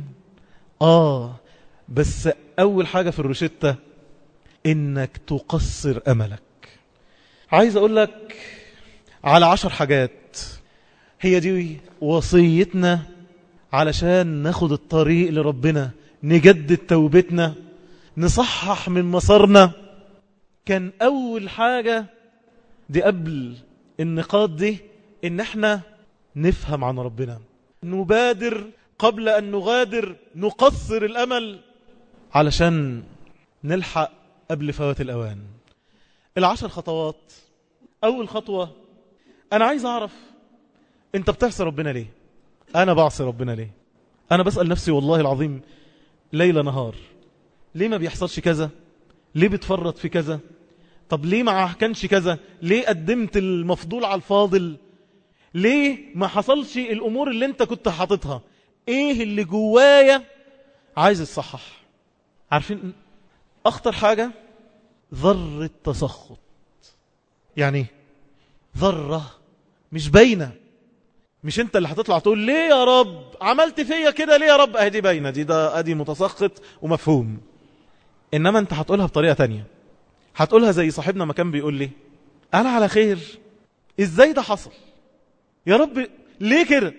بس أول حاجة في الروشتة إنك تقصر أملك. عايز أقول لك على 10 حاجات هي دي وصيتنا علشان ناخد الطريق لربنا، نجدد توبتنا، نصحح من مسارنا. كان أول حاجة دي قبل النقاط دي إن احنا نفهم عن ربنا، نبادر قبل أن نغادر، نقصر الأمل علشان نلحق قبل فوات الأوان. 10 خطوات. أول خطوة، أنا عايز أعرف أنت بتعصي ربنا ليه؟ أنا بعصي ربنا ليه؟ أنا بسأل نفسي والله العظيم ليلة نهار، ليه ما بيحصلش كذا؟ ليه بتفرط في كذا؟ طب ليه ما كانش كذا؟ ليه قدمت المفضول على الفاضل؟ ليه ما حصلش الأمور اللي انت كنت حاططها؟ ايه اللي جوايا عايز الصحح؟ عارفين اخطر حاجة ذرة تسخط. يعني ذرة مش باينة، مش انت اللي هتطلع تقول ليه يا رب عملت فيا كده، ليه يا رب؟ اهدي باينة دي، ده ادي متسخط ومفهوم. انما انت هتقولها بطريقة تانية، هتقولها زي صاحبنا ما كان بيقول لي انا على خير، ازاي ده حصل يا رب؟ ليه كده؟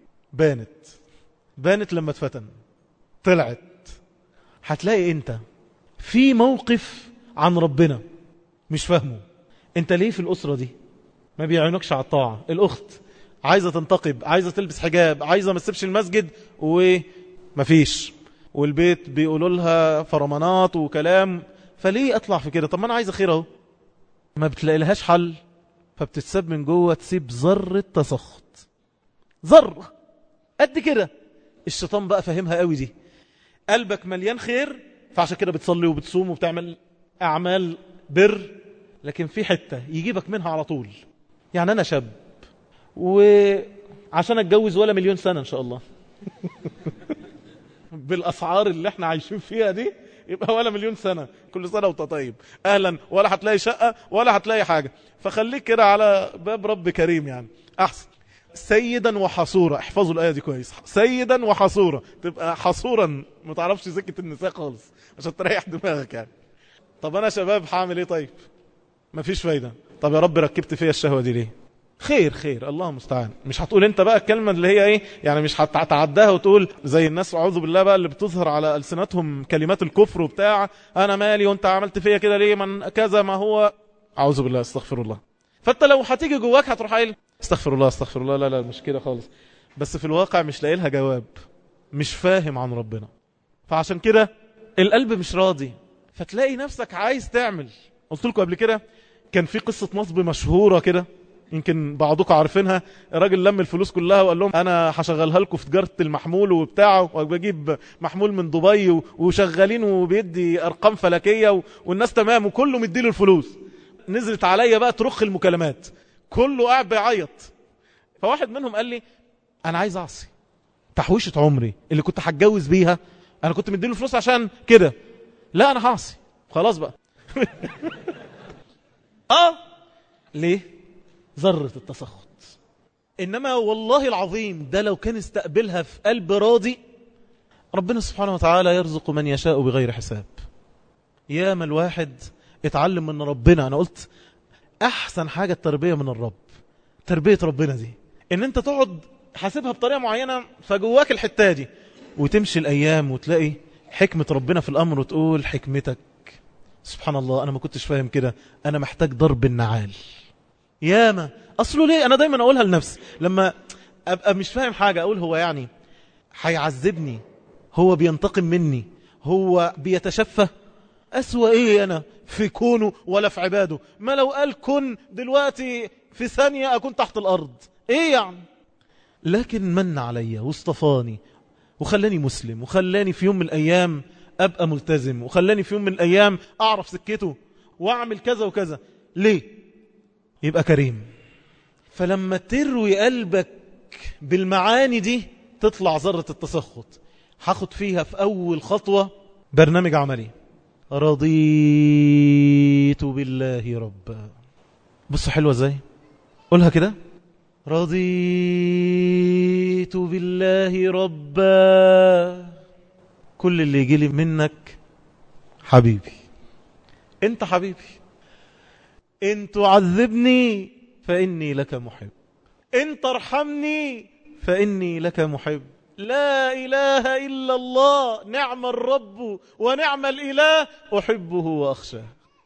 بانت لما اتفتن، طلعت. هتلاقي انت في موقف عن ربنا مش فاهمه. انت ليه في الأسرة دي ما بيعينكش على الطاعة؟ الأخت عايزة تنتقب، عايزة تلبس حجاب، عايزة ما تسيبش المسجد ومفيش، والبيت بيقولوا لها فرمانات وكلام. فليه اطلع في كده؟ طب ما انا عايزة خير اهو. ما بتلاقي لهاش حل، فبتتساب من جوه، تسيب ذرة تسخط، ذرة قد كده. الشيطان بقى فاهمها قوي دي. قلبك مليان خير، فعشان كده بتصلي وبتصوم وبتعمل أعمال بر، لكن في حتة يجيبك منها على طول. يعني أنا شاب وعشان أتجوز ولا مليون سنة إن شاء الله بالأسعار اللي احنا عايشين فيها دي يبقى ولا مليون سنة، كل سنة وانت طيب أهلا، ولا هتلاقي شقة ولا هتلاقي حاجة. فخليك كده على باب رب كريم، يعني أحسن. سيدا وحصورا، احفظوا الآية دي كويس. سيدا وحصورا، تبقى حصورا ما تعرفش سكة النساء خالص عشان تريح دماغك يعني. طب أنا شباب هعمل إيه؟ طيب مفيش فايدة. طب يا رب ركبت فيها الشهوة دي ليه؟ خير الله المستعان. مش هتقول انت بقى الكلمة اللي هي ايه يعني، مش هتعداها وتقول زي الناس اعوذ بالله بقى اللي بتظهر على ألسنتهم كلمات الكفر وبتاع، انا مالي وانت عملت فيا كده ليه، من كذا ما هو اعوذ بالله استغفر الله. فانت لو هتيجي جواك هتروح قايل استغفر الله، لا مش كده خالص. بس في الواقع مش لاقي لها جواب، مش فاهم عن ربنا. فعشان كده القلب مش راضي، فتلاقي نفسك عايز تعمل. قلت لكم قبل كده كان في قصة نصب مشهورة كده، يمكن بعضكم عارفينها. الراجل لم الفلوس كلها وقال لهم انا هشغلها لكم في تجارة المحمول وبتاعه، وبجيب محمول من دبي وشغالين وبيدي ارقام فلكية والناس تمام وكله مديله الفلوس. نزلت عليا بقى ترخ المكالمات، كله قاعد بيعيط. فواحد منهم قال لي انا عايز اعصي، تحويشة عمري اللي كنت هتجوز بيها انا كنت مديله فلوس عشان كده، لا انا هعصي خلاص بقى ليه؟ ذرة التسخط. إنما والله العظيم ده لو كان استقبلها في قلب راضي، ربنا سبحانه وتعالى يرزق من يشاء بغير حساب. ياما الواحد اتعلم من ربنا. أنا قلت أحسن حاجة التربية من الرب، تربية ربنا دي إن أنت تقعد حاسبها بطريقة معينة فجواك الحتة دي، وتمشي الأيام وتلاقي حكمة ربنا في الأمر، وتقول حكمتك سبحان الله أنا ما كنتش فاهم كده، أنا محتاج ضرب النعال. ياما أصله ليه؟ أنا دايما أقولها لنفسي لما أبقى مش فاهم حاجة، أقول هو يعني هيعذبني، هو بينتقم مني، هو بيتشفى؟ أسوأ إيه أنا في كونه ولا في عباده؟ ما لو قال كن دلوقتي في ثانية أكون تحت الأرض، إيه يعني؟ لكن من علي واصطفاني وخلاني مسلم، وخلاني في يوم من الأيام أبقى ملتزم، وخلاني في يوم من الأيام أعرف سكته وأعمل كذا وكذا. ليه؟ يبقى كريم. فلما تروي قلبك بالمعاني دي تطلع ذرة التسخط. هاخد فيها في أول خطوة برنامج عملي. رضيت بالله ربا. بص حلوة ازاي؟ قولها كده. رضيت بالله ربا. كل اللي يجي لي منك حبيبي، انت حبيبي، ان تعذبني فإني لك محب، ان ترحمني فإني لك محب. لا إله إلا الله، نعم الرب ونعم الإله، أحبه وأخشاه.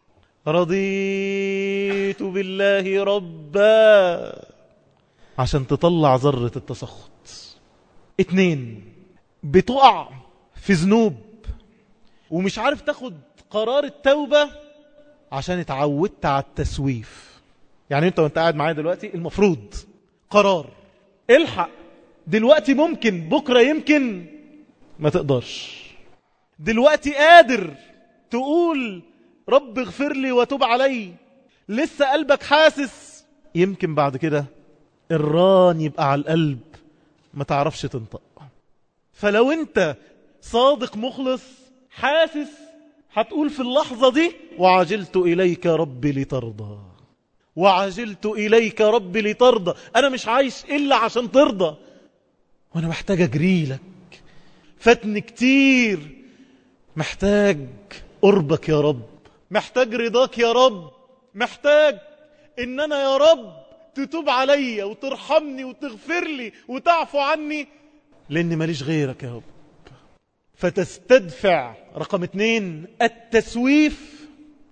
رضيت بالله ربا عشان تطلع ذرة التسخط. 2 بتقع في ذنوب ومش عارف تاخد قرار التوبة عشان اتعودت على التسويف. يعني انت وانت قاعد معايا دلوقتي المفروض قرار الحق دلوقتي، ممكن بكرة يمكن ما تقدرش. دلوقتي قادر تقول رب اغفر لي وتوب علي، لسه قلبك حاسس، يمكن بعد كده الران يبقى على القلب ما تعرفش تنطق. فلو انت صادق مخلص حاسس، هتقول في اللحظة دي وعجلت إليك ربي لترضى، وعجلت إليك ربي لترضى. أنا مش عايش إلا عشان ترضى، وأنا محتاج أجري لك، فاتني كتير، محتاج قربك يا رب، محتاج رضاك يا رب، محتاج إن أنا يا رب تتوب علي وترحمني وتغفر لي وتعفو عني، لأني ماليش غيرك يا رب. فتستدفع رقم 2 التسويف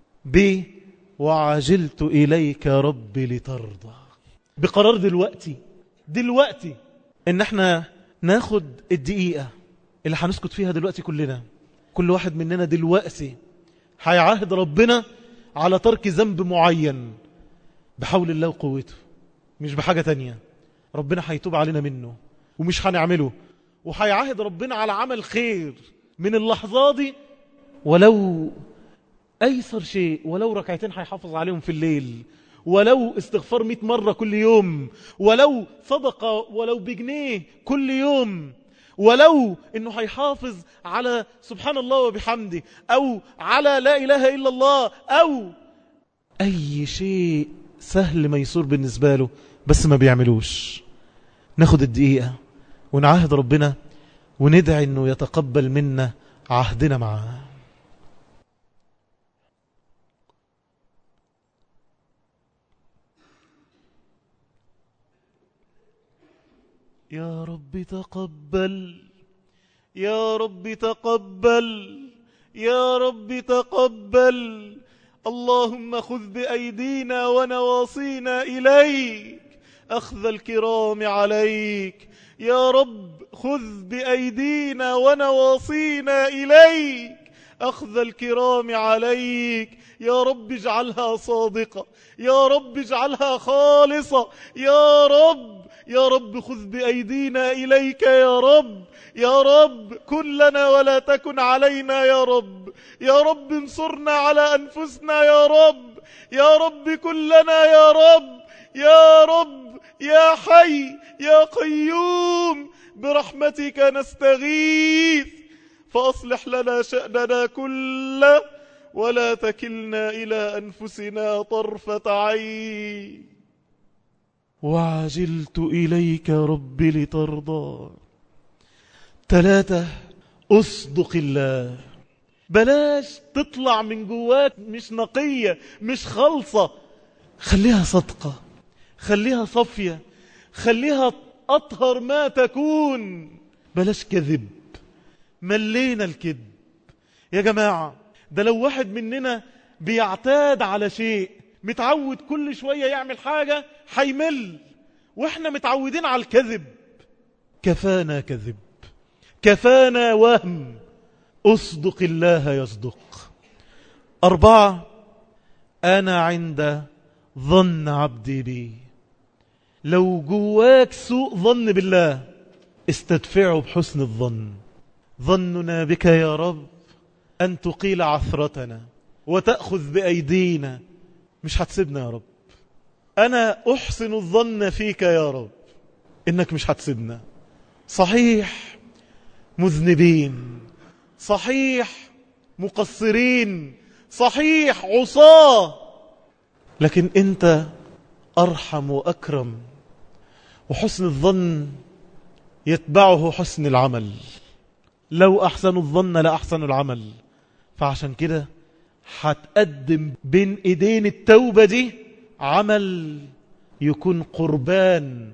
وعجلت إليك ربي لترضى، بقرار دلوقتي إن احنا ناخد الدقيقة اللي هنسكت فيها دلوقتي كلنا، كل واحد مننا دلوقتي هيعاهد ربنا على ترك ذنب معين بحول الله وقوته، مش بحاجة تانية. ربنا هيتوب علينا منه ومش هنعمله، وهيعاهد ربنا على عمل خير من اللحظة دي، ولو أيسر شيء، ولو ركعتين هيحافظ عليهم في الليل، ولو استغفار 100 مرة كل يوم، ولو صدقة ولو بجنيه كل يوم، ولو انه هيحافظ على سبحان الله وبحمده، او على لا اله الا الله، او اي شيء سهل ميسور بالنسبة له بس ما بيعملوش. ناخد الدقيقة ونعاهد ربنا وندعي انه يتقبل منا عهدنا معاه. يا رب تقبل، يا رب تقبل، يا رب تقبل. اللهم خذ بأيدينا ونواصينا إليك أخذ الكرام عليك. يا رب خذ بأيدينا ونواصينا إليك أخذ الكرام عليك. يا رب اجعلها صادقة، يا رب اجعلها خالصة، يا رب، يا رب خذ بأيدينا إليك يا رب. يا رب كن لنا ولا تكن علينا يا رب. يا رب انصرنا على أنفسنا يا رب. يا رب كن لنا يا رب. يا رب يا حي يا قيوم برحمتك نستغيث، فأصلح لنا شأننا كله ولا تكلنا إلى أنفسنا طرفة عين. وعجلت إليك ربي لترضى. 3 أصدق الله. بلاش تطلع من جواك مش نقية مش خالصة، خليها صدقة، خليها صفية، خليها أطهر ما تكون. بلاش كذب، ملينا الكذب يا جماعة. ده لو واحد مننا بيعتاد على شيء، متعود كل شوية يعمل حاجة، هيمل. واحنا متعودين على الكذب. كفانا كذب، كفانا وهم. أصدق الله يصدق. 4 أنا عند ظن عبدي بي. لو جواك سوء ظن بالله استدفعه بحسن الظن. ظننا بك يا رب أن تقيل عثرتنا وتأخذ بأيدينا. مش هتسيبنا يا رب. أنا أحسن الظن فيك يا رب إنك مش هتسيبنا. صحيح مذنبين، صحيح مقصرين، صحيح عصاة، لكن أنت أرحم وأكرم، وحسن الظن يتبعه حسن العمل. لو أحسنوا الظن لأحسنوا العمل. فعشان كده هتقدم بين إيدين التوبة دي عمل يكون قربان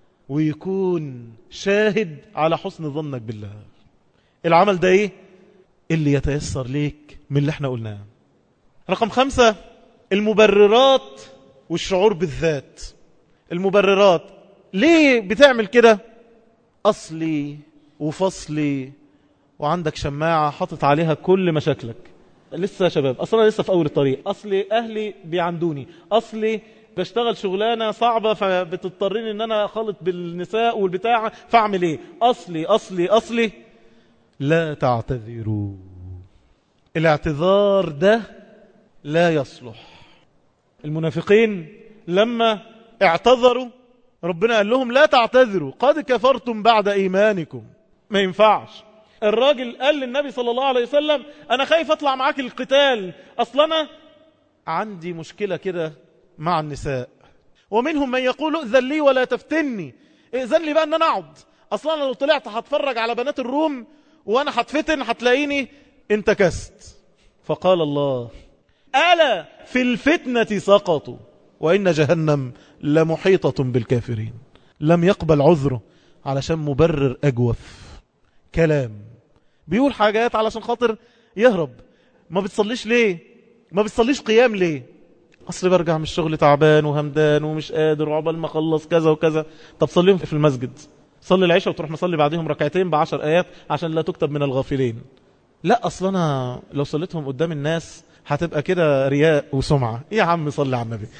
ويكون شاهد على حسن ظنك بالله. العمل ده ايه؟ اللي يتيسر ليك من اللي احنا قلناه. رقم 5 المبررات والشعور بالذات. المبررات ليه بتعمل كده؟ أصلي وفصلي، وعندك شماعة حطت عليها كل مشاكلك. لسه يا شباب، أصلا لسه في أول الطريق. أصلي أهلي بيعندوني، أصلي بشتغل شغلانة صعبة فبتضطرين ان انا اخلط بالنساء والبتاع، فاعمل ايه؟ أصلي أصلي أصلي. لا تعتذروا. الاعتذار ده لا يصلح. المنافقين لما اعتذروا ربنا قال لهم لا تعتذروا قد كفرتم بعد إيمانكم. ما ينفعش. الراجل قال للنبي صلى الله عليه وسلم أنا خايف أطلع معاك القتال، أصلا أنا عندي مشكلة كده مع النساء. ومنهم من يقول ائذن لي ولا تفتني، ائذن لي بقى أن أنا أقعد، أصلا أنا لو طلعت هتفرج على بنات الروم وأنا هتفتن هتلاقيني انتكست. فقال الله ألا في الفتنة سقطوا وإن جهنم لمحيطة بالكافرين. لم يقبل عذره علشان مبرر أجوف كلام، بيقول حاجات علشان خاطر يهرب. ما بتصليش ليه؟ ما بتصليش قيام ليه؟ أصل برجع من الشغل تعبان وهمدان ومش قادر وعقبال ما أخلص كذا وكذا. طب صليهم في المسجد، صلي العشاء وتروح مصلي بعدهم ركعتين ب10 آيات عشان لا تكتب من الغافلين. لا أصلا أنا لو صليتهم قدام الناس هتبقى كده رياء وسمعة. يا عم صلي على النبي.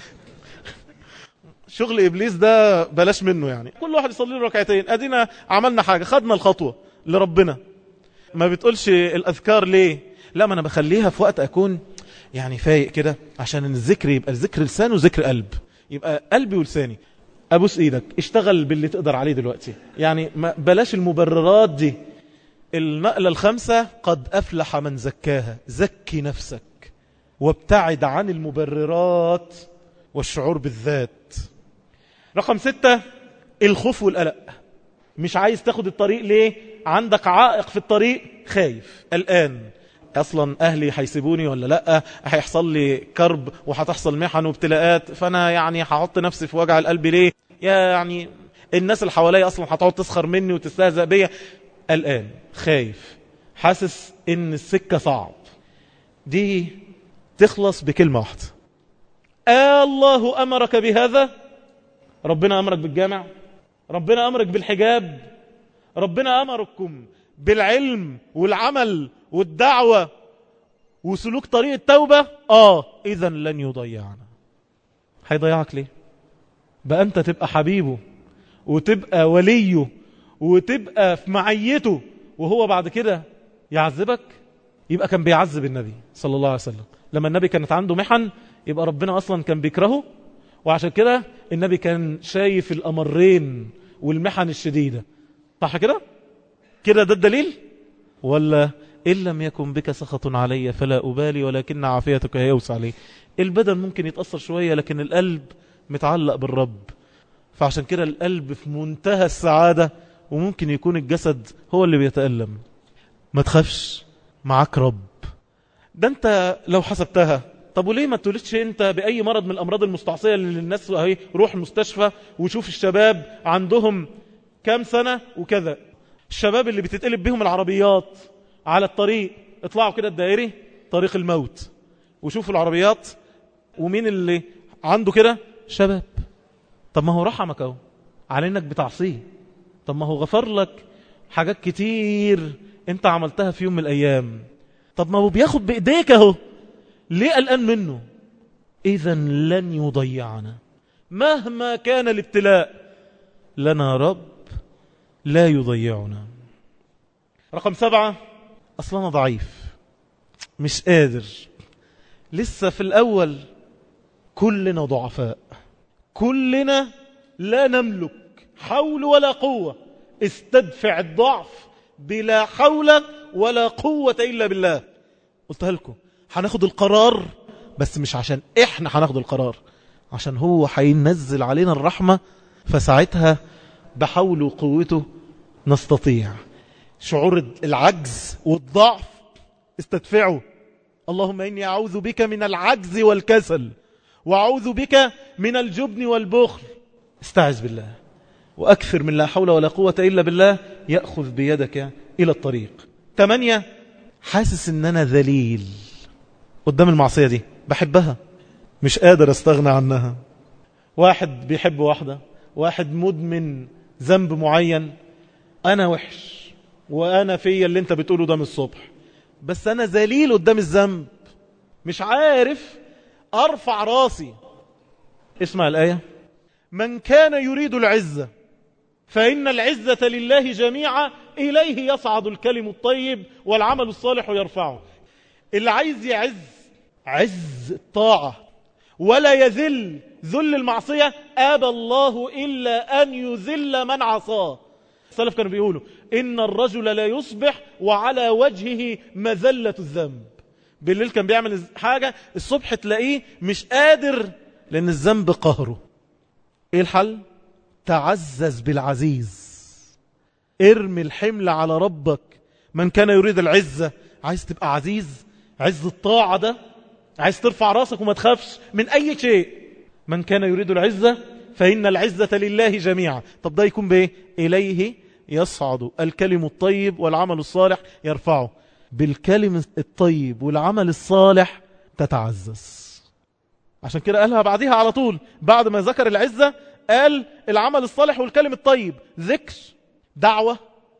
شغل إبليس ده بلاش منه، يعني كل واحد يصلي له ركعتين، أدينا عملنا حاجة، خدنا الخطوة لربنا. ما بتقولش الأذكار ليه؟ لا، ما أنا بخليها في وقت أكون يعني فايق كده عشان الذكر يبقى الذكر لسان وذكر قلب، يبقى قلبي ولساني. أبوس إيدك اشتغل باللي تقدر عليه دلوقتي، يعني بلاش المبررات دي. النقلة الخامسة قد أفلح من زكاها. زكي نفسك وابتعد عن المبررات والشعور بالذات. رقم 6 الخوف والقلق. مش عايز تاخد الطريق ليه؟ عندك عائق في الطريق، خايف قلقان، اصلا اهلي هيسيبوني ولا لا، هيحصل لي كرب وهتحصل محن وابتلاءات، فانا يعني هحط نفسي في وجع القلب ليه؟ يعني الناس اللي حواليا اصلا هتقعد تسخر مني وتستهزأ بيا. قلقان خايف حاسس ان السكة صعب. دي تخلص بكلمة واحدة. الله امرك بهذا؟ ربنا امرك بالجامع، ربنا امرك بالحجاب، ربنا امركم بالعلم والعمل والدعوة وسلوك طريق التوبة. اذا لن يضيعنا. هيضيعك ليه؟ بقى انت تبقى حبيبه وتبقى وليه وتبقى في معيته وهو بعد كده يعذبك؟ يبقى كان بيعذب النبي صلى الله عليه وسلم. لما النبي كانت عنده محن يبقى ربنا اصلا كان بيكرهه، وعشان كده النبي كان شايف الأمرين والمحن الشديدة. صح كده؟ كده ده الدليل؟ ولا إن لم يكن بك سخط علي فلا أبالي ولكن عافيتك يوسع لي. البدن ممكن يتأثر شوية لكن القلب متعلق بالرب، فعشان كده القلب في منتهى السعادة وممكن يكون الجسد هو اللي بيتألم. ما تخافش، معاك رب. ده انت لو حسبتها، طب وليه ما تولدش انت بأي مرض من الأمراض المستعصية اللي الناس اهي روح المستشفى وشوف الشباب عندهم كام سنة وكذا، الشباب اللي بتتقلب بهم العربيات على الطريق، اطلعوا كده الدائري طريق الموت وشوفوا العربيات، ومين اللي عنده كده؟ شباب. طب ما هو رحمك اهو على انك بتعصيه، طب ما هو غفر لك حاجات كتير انت عملتها في يوم من الايام، طب ما هو بياخد بايديك اهو، ليه قلقان منه؟ اذا لن يضيعنا مهما كان الابتلاء، لنا رب لا يضيعنا. رقم 7 اصلا ضعيف مش قادر، لسه في الاول. كلنا ضعفاء، كلنا لا نملك حول ولا قوة. استدفع الضعف بلا حول ولا قوة إلا بالله. قلتها لكم هناخد القرار، بس مش عشان احنا هناخد القرار، عشان هو هينزل علينا الرحمة، فساعتها بحول وقوته نستطيع. شعور العجز والضعف استدفعه. اللهم إني أعوذ بك من العجز والكسل، وأعوذ بك من الجبن والبخل. استعذ بالله وأكثر من لا حول ولا قوة إلا بالله، يأخذ بيدك إلى الطريق. 8 حاسس إن أنا ذليل قدام المعصية دي، بحبها مش قادر استغنى عنها. واحد بيحب واحدة، واحد مدمن ذنب معين، أنا وحش وأنا فيا اللي أنت بتقوله ده من الصبح، بس أنا ذليل قدام الذنب، مش عارف أرفع راسي. اسمع الآية: من كان يريد العزة فإن العزة لله جميعا إليه يصعد الكلم الطيب والعمل الصالح يرفعه. اللي عايز يعز عز الطاعة ولا يذل ذل المعصية، أبى الله إلا أن يذل من عصاه. السلف كانوا بيقولوا إن الرجل لا يصبح وعلى وجهه مذلة الذنب. بالليل كان بيعمل حاجة، الصبح تلاقيه مش قادر لأن الذنب قهره. إيه الحل؟ تعزز بالعزيز، ارمي الحمل على ربك. من كان يريد العزة، عايز تبقى عزيز، عز الطاعة ده، عايز ترفع راسك وما تخافش من أي شيء. من كان يريد العزة فإن العزة لله جميعا. طب ده يكون بإيه؟ إليه يصعد الكلم الطيب والعمل الصالح يرفعه. بالكلم الطيب والعمل الصالح تتعزز. عشان كده قالها بعدها على طول، بعد ما ذكر العزة قال العمل الصالح والكلم الطيب، ذكر، دعوة،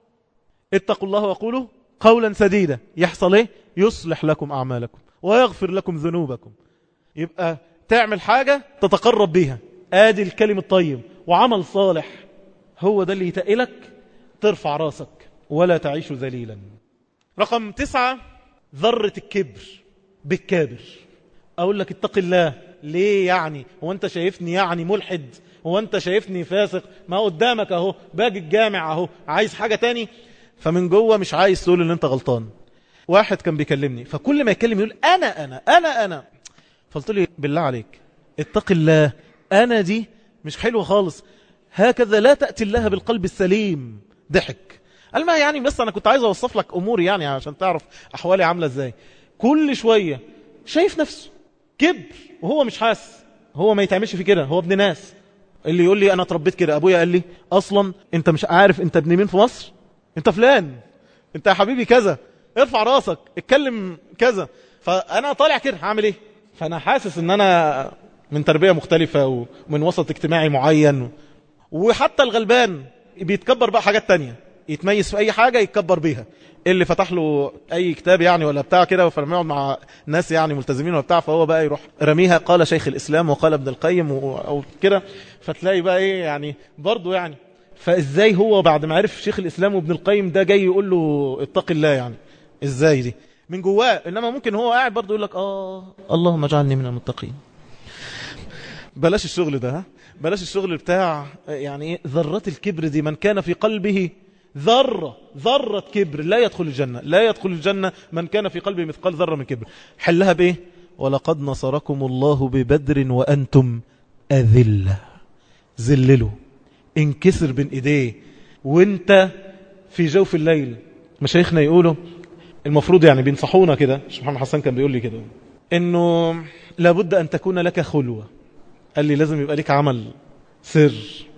اتقوا الله وقولوا قولا سديدا. يحصل ايه؟ يصلح لكم أعمالكم ويغفر لكم ذنوبكم. يبقى تعمل حاجة تتقرب بيها، ادي الكلم الطيب وعمل صالح، هو ده اللي يتقلك ترفع راسك ولا تعيش ذليلا. رقم 9، ذرة الكبر بالكابر. اقول لك اتق الله ليه؟ يعني هو انت شايفني يعني ملحد؟ هو انت شايفني فاسق؟ ما قدامك اهو، باجي الجامع اهو، عايز حاجة تاني؟ فمن جوه مش عايز تقول ان انت غلطان. واحد كان بيكلمني، فكل ما يكلم يقول انا فقلت له بالله عليك اتق الله، انا دي مش حلوة خالص، هكذا لا تأتي الله بالقلب السليم. ضحك، قال ما يعني بس انا كنت عايز اوصف لك اموري يعني عشان تعرف احوالي عاملة ازاي. كل شوية شايف نفسه كبر وهو مش حاسس. هو ما يتعملش في كده، هو ابن ناس. اللي يقول لي انا اتربيت كده، ابويا قال لي اصلا انت مش عارف انت ابن مين في مصر، انت فلان، انت يا حبيبي كذا، ارفع راسك، اتكلم كذا. فانا طالع كده هعمل ايه؟ فانا حاسس ان انا من تربية مختلفة ومن وسط اجتماعي معين. وحتى الغلبان بيتكبر بقى حاجات تانية، يتميز في اي حاجة يتكبر بيها. اللي فتح له اي كتاب يعني ولا بتاع كده، فلما يقعد مع ناس يعني ملتزمين ولا بتاع، فهو بقى يروح رميها قال شيخ الاسلام وقال ابن القيم او كده. فتلاقي بقى ايه يعني برضو يعني، فازاي هو بعد ما عرف شيخ الاسلام وابن القيم ده جاي يقول له اتق الله؟ يعني ازاي دي من جواه؟ انما ممكن هو قاعد برضو يقول لك اللهم اجعلني من المتقين. بلاش الشغل ده، بلاش الشغل بتاع يعني ايه ذرات الكبر دي. من كان في قلبه ذرة كبر لا يدخل الجنة. لا يدخل الجنة من كان في قلبه مثقال ذرة من كبر. حلها بايه؟ ولقد نصركم الله ببدر وأنتم أذلة. ذللوا، انكسر بين ايديه وانت في جوف الليل. مشايخنا يقولوا المفروض يعني بينصحونا كده، الشيخ محمد حسن كان بيقول لي كده، انه لابد ان تكون لك خلوة. قال لي لازم يبقى لك عمل سر،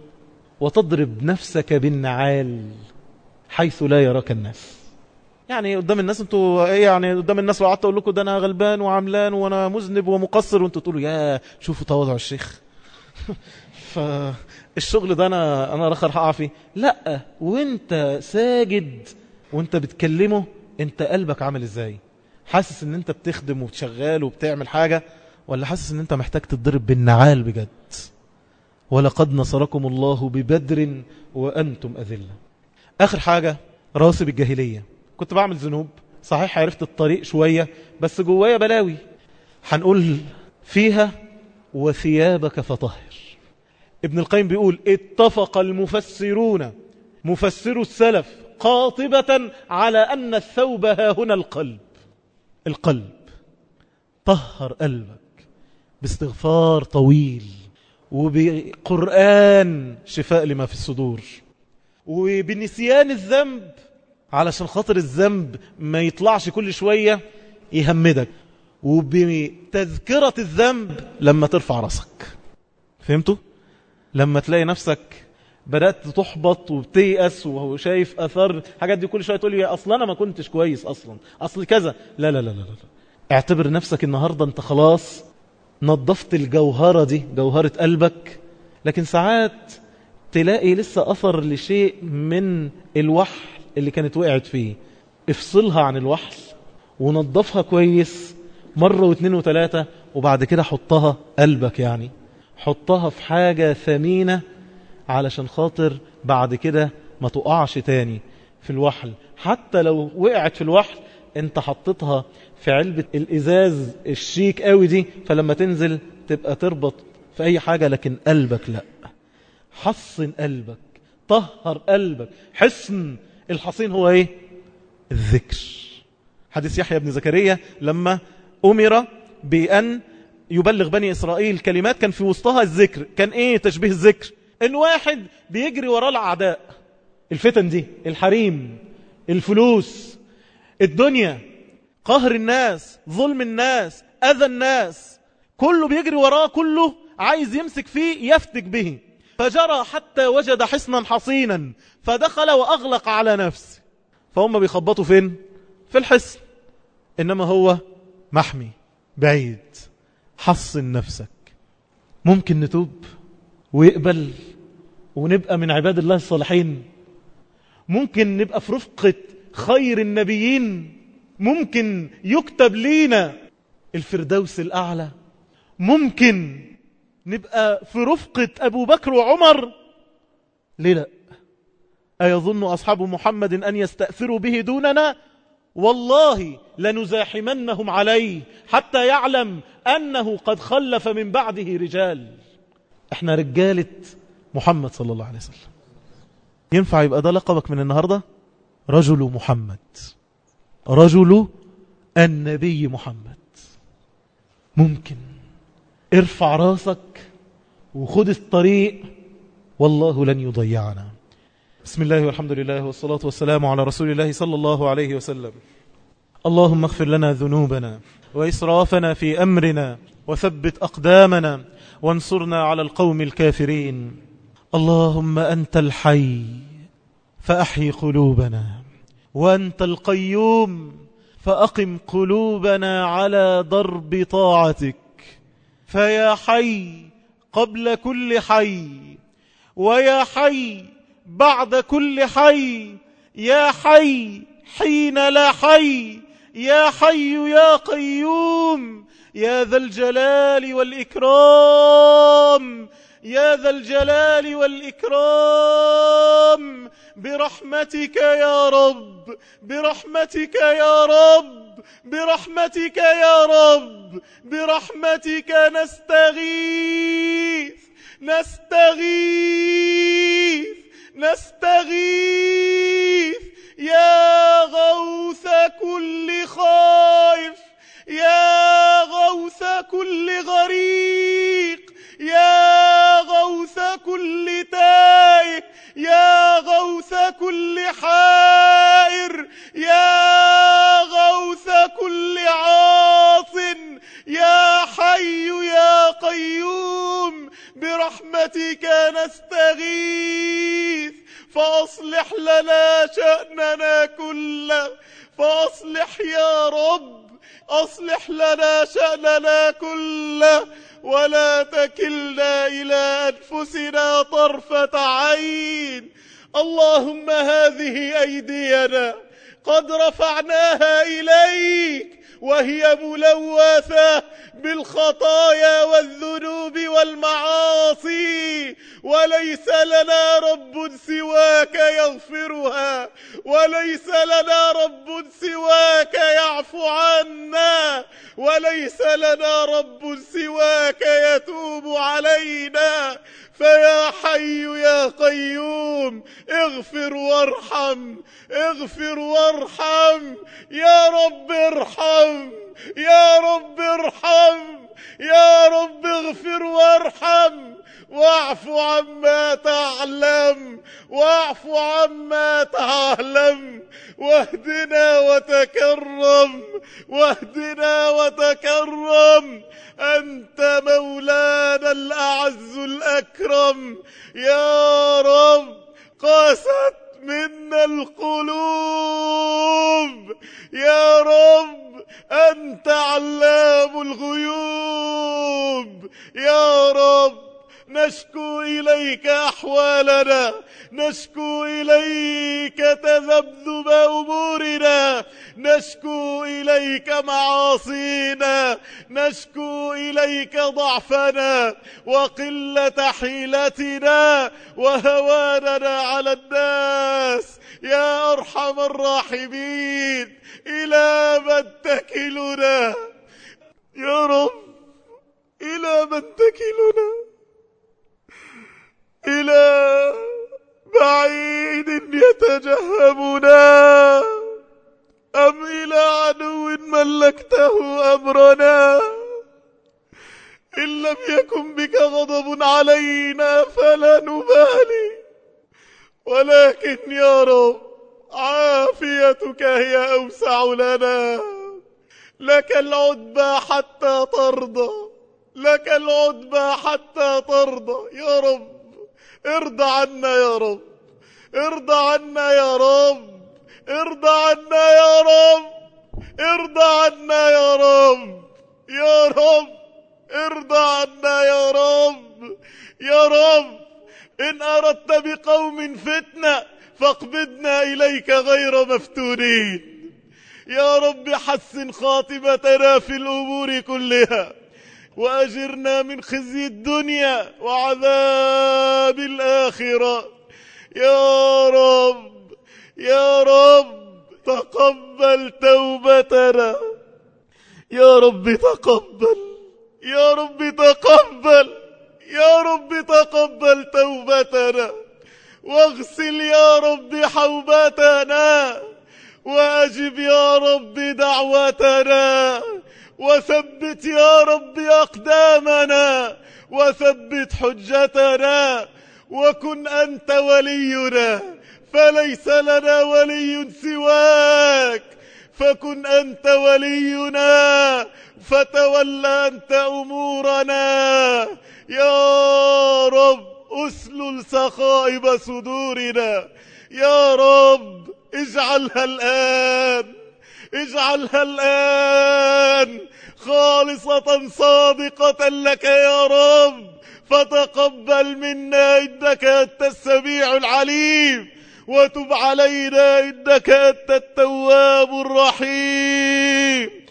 وتضرب نفسك بالنعال حيث لا يراك الناس. يعني قدام الناس انتوا ايه يعني؟ قدام الناس لو قعدت اقول لكم ده انا غلبان وعملان وانا مذنب ومقصر، وانتوا تقولوا يا شوفوا تواضع الشيخ. فالشغل ده انا رخر هقع فيه. لا، وانت ساجد وانت بتكلمه انت قلبك عامل ازاي؟ حاسس ان انت بتخدم وبتشغال وبتعمل حاجة، ولا حاسس ان انت محتاج تتضرب بالنعال بجد؟ ولقد نصركم الله ببدر وأنتم أذلة. آخر حاجة راسب الجاهلية. كنت بعمل ذنوب صحيح، عرفت الطريق شوية بس جوايا بلاوي. هنقول فيها وثيابك فطهر. ابن القيم بيقول اتفق المفسرون، مفسروا السلف قاطبة على أن الثوب ها هنا القلب. القلب طهر قلبك باستغفار طويل، وبقرآن شفاء لما في الصدور، وبنسيان الذنب علشان خاطر الذنب ما يطلعش كل شوية يهمدك، وبتذكرة الذنب لما ترفع راسك. فهمتوا؟ لما تلاقي نفسك بدأت تحبط وبتيأس وشايف أثر حاجات دي كل شوية تقول لي أصلا أنا ما كنتش كويس، أصل كذا. لا لا لا لا، اعتبر نفسك النهاردة أنت خلاص نظفت الجوهرة دي، جوهرة قلبك. لكن ساعات تلاقي لسه أثر لشيء من الوحل اللي كانت وقعت فيه. افصلها عن الوحل ونظفها كويس مرة واثنين وثلاثة، وبعد كده حطها قلبك، يعني حطها في حاجة ثمينة علشان خاطر بعد كده ما تقعش تاني في الوحل. حتى لو وقعت في الوحل انت حطيتها في علبة الإزاز الشيك قوي دي، فلما تنزل تبقى تربط في أي حاجة، لكن قلبك لا. حصن قلبك، طهر قلبك. حصن الحصين هو ايه؟ الذكر. حديث يحيى بن زكريا لما أمر بأن يبلغ بني إسرائيل كلمات كان في وسطها الذكر. كان ايه تشبيه الذكر؟ ان واحد بيجري وراء الأعداء، الفتن دي، الحريم، الفلوس، الدنيا، قهر الناس، ظلم الناس، أذى الناس، كله بيجري وراه، كله عايز يمسك فيه يفتك به. فجرى حتى وجد حصنا حصينا فدخل وأغلق على نفسه. فهم بيخبطوا فين؟ في الحصن، إنما هو محمي بعيد. حصن نفسك. ممكن نتوب ويقبل ونبقى من عباد الله الصالحين. ممكن نبقى في رفقة خير النبيين. ممكن يكتب لينا الفردوس الأعلى. ممكن نبقى في رفقة أبو بكر وعمر. ليه لا؟ أيظن أصحاب محمد أن يستأثروا به دوننا؟ والله لنزاحمنهم عليه حتى يعلم أنه قد خلف من بعده رجال. احنا رجالة محمد صلى الله عليه وسلم. ينفع يبقى ده لقبك من النهاردة؟ رجل محمد، رجل النبي محمد. ممكن ارفع راسك وخد الطريق، والله لن يضيعنا. بسم الله والحمد لله والصلاة والسلام على رسول الله صلى الله عليه وسلم. اللهم اغفر لنا ذنوبنا وإسرافنا في أمرنا وثبت أقدامنا وانصرنا على القوم الكافرين. اللهم أنت الحي فأحيي قلوبنا، وأنت القيوم فأقم قلوبنا على ضرب طاعتك. فيا حي قبل كل حي، ويا حي بعد كل حي، يا حي حين لا حي، يا حي يا قيوم، يا ذا الجلال والإكرام، يا ذا الجلال والإكرام، برحمتك يا رب، برحمتك يا رب، برحمتك يا رب، برحمتك نستغيث، نستغيث، نستغيث، يا غوث كل خائف، يا غوث كل غريق، يا غوث كل تائه، يا غوث كل حائر، يا غوث كل عاص، يا حي يا قيوم، برحمتك نستغيث. فأصلح لنا شأننا كله، فأصلح يا رب، أصلح لنا شأننا كله، ولا تكلنا إلى أنفسنا طرفة عين. اللهم هذه أيدينا قد رفعناها إليك وهي ملوثة بالخطايا والذنوب والمعاصي، وليس لنا رب سواك يغفرها، وليس لنا رب سواك يعفو عنا، وليس لنا رب سواك يتوب علينا. فيا حي يا قيوم اغفر وارحم، اغفر وارحم، يا رب ارحم، يا رب ارحم، يا رب اغفر وارحم، واعف عما تعلم، واعف عما تعلم، واهدنا وتكرم، واهدنا وتكرم، أنت مولانا الأعز الأكرم. يا رب قاست منا القلوب، يا رب أنت علام الغيوب، يا رب نشكو إليك أحوالنا، نشكو إليك تذبذب أمورنا، نشكو إليك معاصينا، نشكو إليك ضعفنا وقلة حيلتنا وهواننا على الناس يا أرحم الراحمين. إلى من تكلنا يا رب؟ إلى من تكلنا؟ إلى بعيد يتجهمنا أم إلى عدو ملكته أمرنا؟ إن لم يكن بك غضب علينا فلا نبالي، ولكن يا رب عافيتك هي أوسع لنا. لك العتبى حتى ترضى، لك العتبى حتى ترضى. يا رب ارضى عنا يا رب، ارضى عنا يا رب، ارضى عنا يا رب، ارضى عنا يا رب، يا رب ارضى عنا يا رب. يا رب إن أردت بقوم فتنة فاقبضنا إليك غير مفتونين. يا رب حسن خاتمتنا في الأمور كلها، وأجرنا من خزي الدنيا وعذاب الآخرة. يا رب يا رب تقبل توبتنا، يا رب تقبل، يا رب تقبل، يا رب تقبل توبتنا، واغسل يا رب حوبتنا، وأجب يا رب دعوتنا، وثبت يا رب أقدامنا، وثبت حجتنا، وكن أنت ولينا فليس لنا ولي سواك، فكن أنت ولينا فتولى أنت أمورنا. يا رب أسلل سخائب صدورنا، يا رب اجعلها الآن، اجعلها الآن خالصة صادقة لك يا رب، فتقبل منا إنك أنت السميع العليم، وتب علينا إنك أنت التواب الرحيم.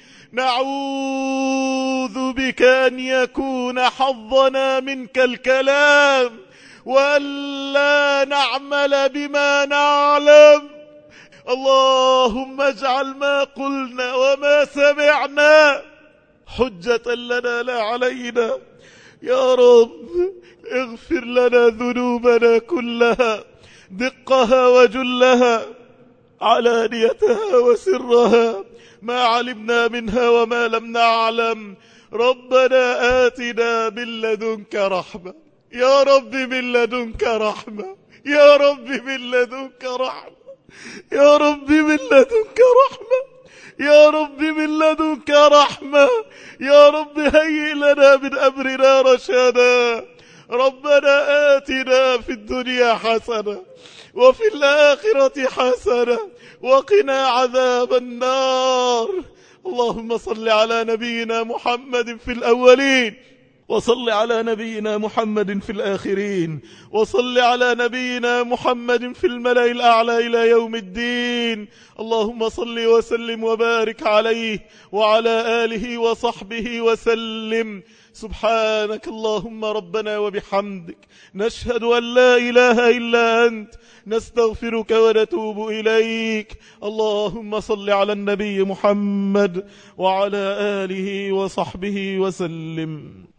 نعوذ بك أن يكون حظنا منك الكلام، وأن لا نعمل بما نعلم. اللهم اجعل ما قلنا وما سمعنا حجة لنا لا علينا. يا رب اغفر لنا ذنوبنا كلها، دقها وجلها، علانيتها وسرها، ما علمنا منها وما لم نعلم. ربنا آتنا من لدنك رحمة، يا رب من لدنك رحمة، يا رب من لدنك رحمة، يا رب من لدنك رحمة، يا رب من لدنك رحمة، يا رب هيئ لنا من أمرنا رشدا. ربنا آتنا في الدنيا حسنة وفي الآخرة حسنة وقنا عذاب النار. اللهم صل على نبينا محمد في الأولين، وصل على نبينا محمد في الآخرين، وصل على نبينا محمد في الملأ الأعلى إلى يوم الدين. اللهم صل وسلم وبارك عليه وعلى آله وصحبه وسلم. سبحانك اللهم ربنا وبحمدك، نشهد أن لا إله إلا أنت، نستغفرك ونتوب إليك. اللهم صل على النبي محمد وعلى آله وصحبه وسلم.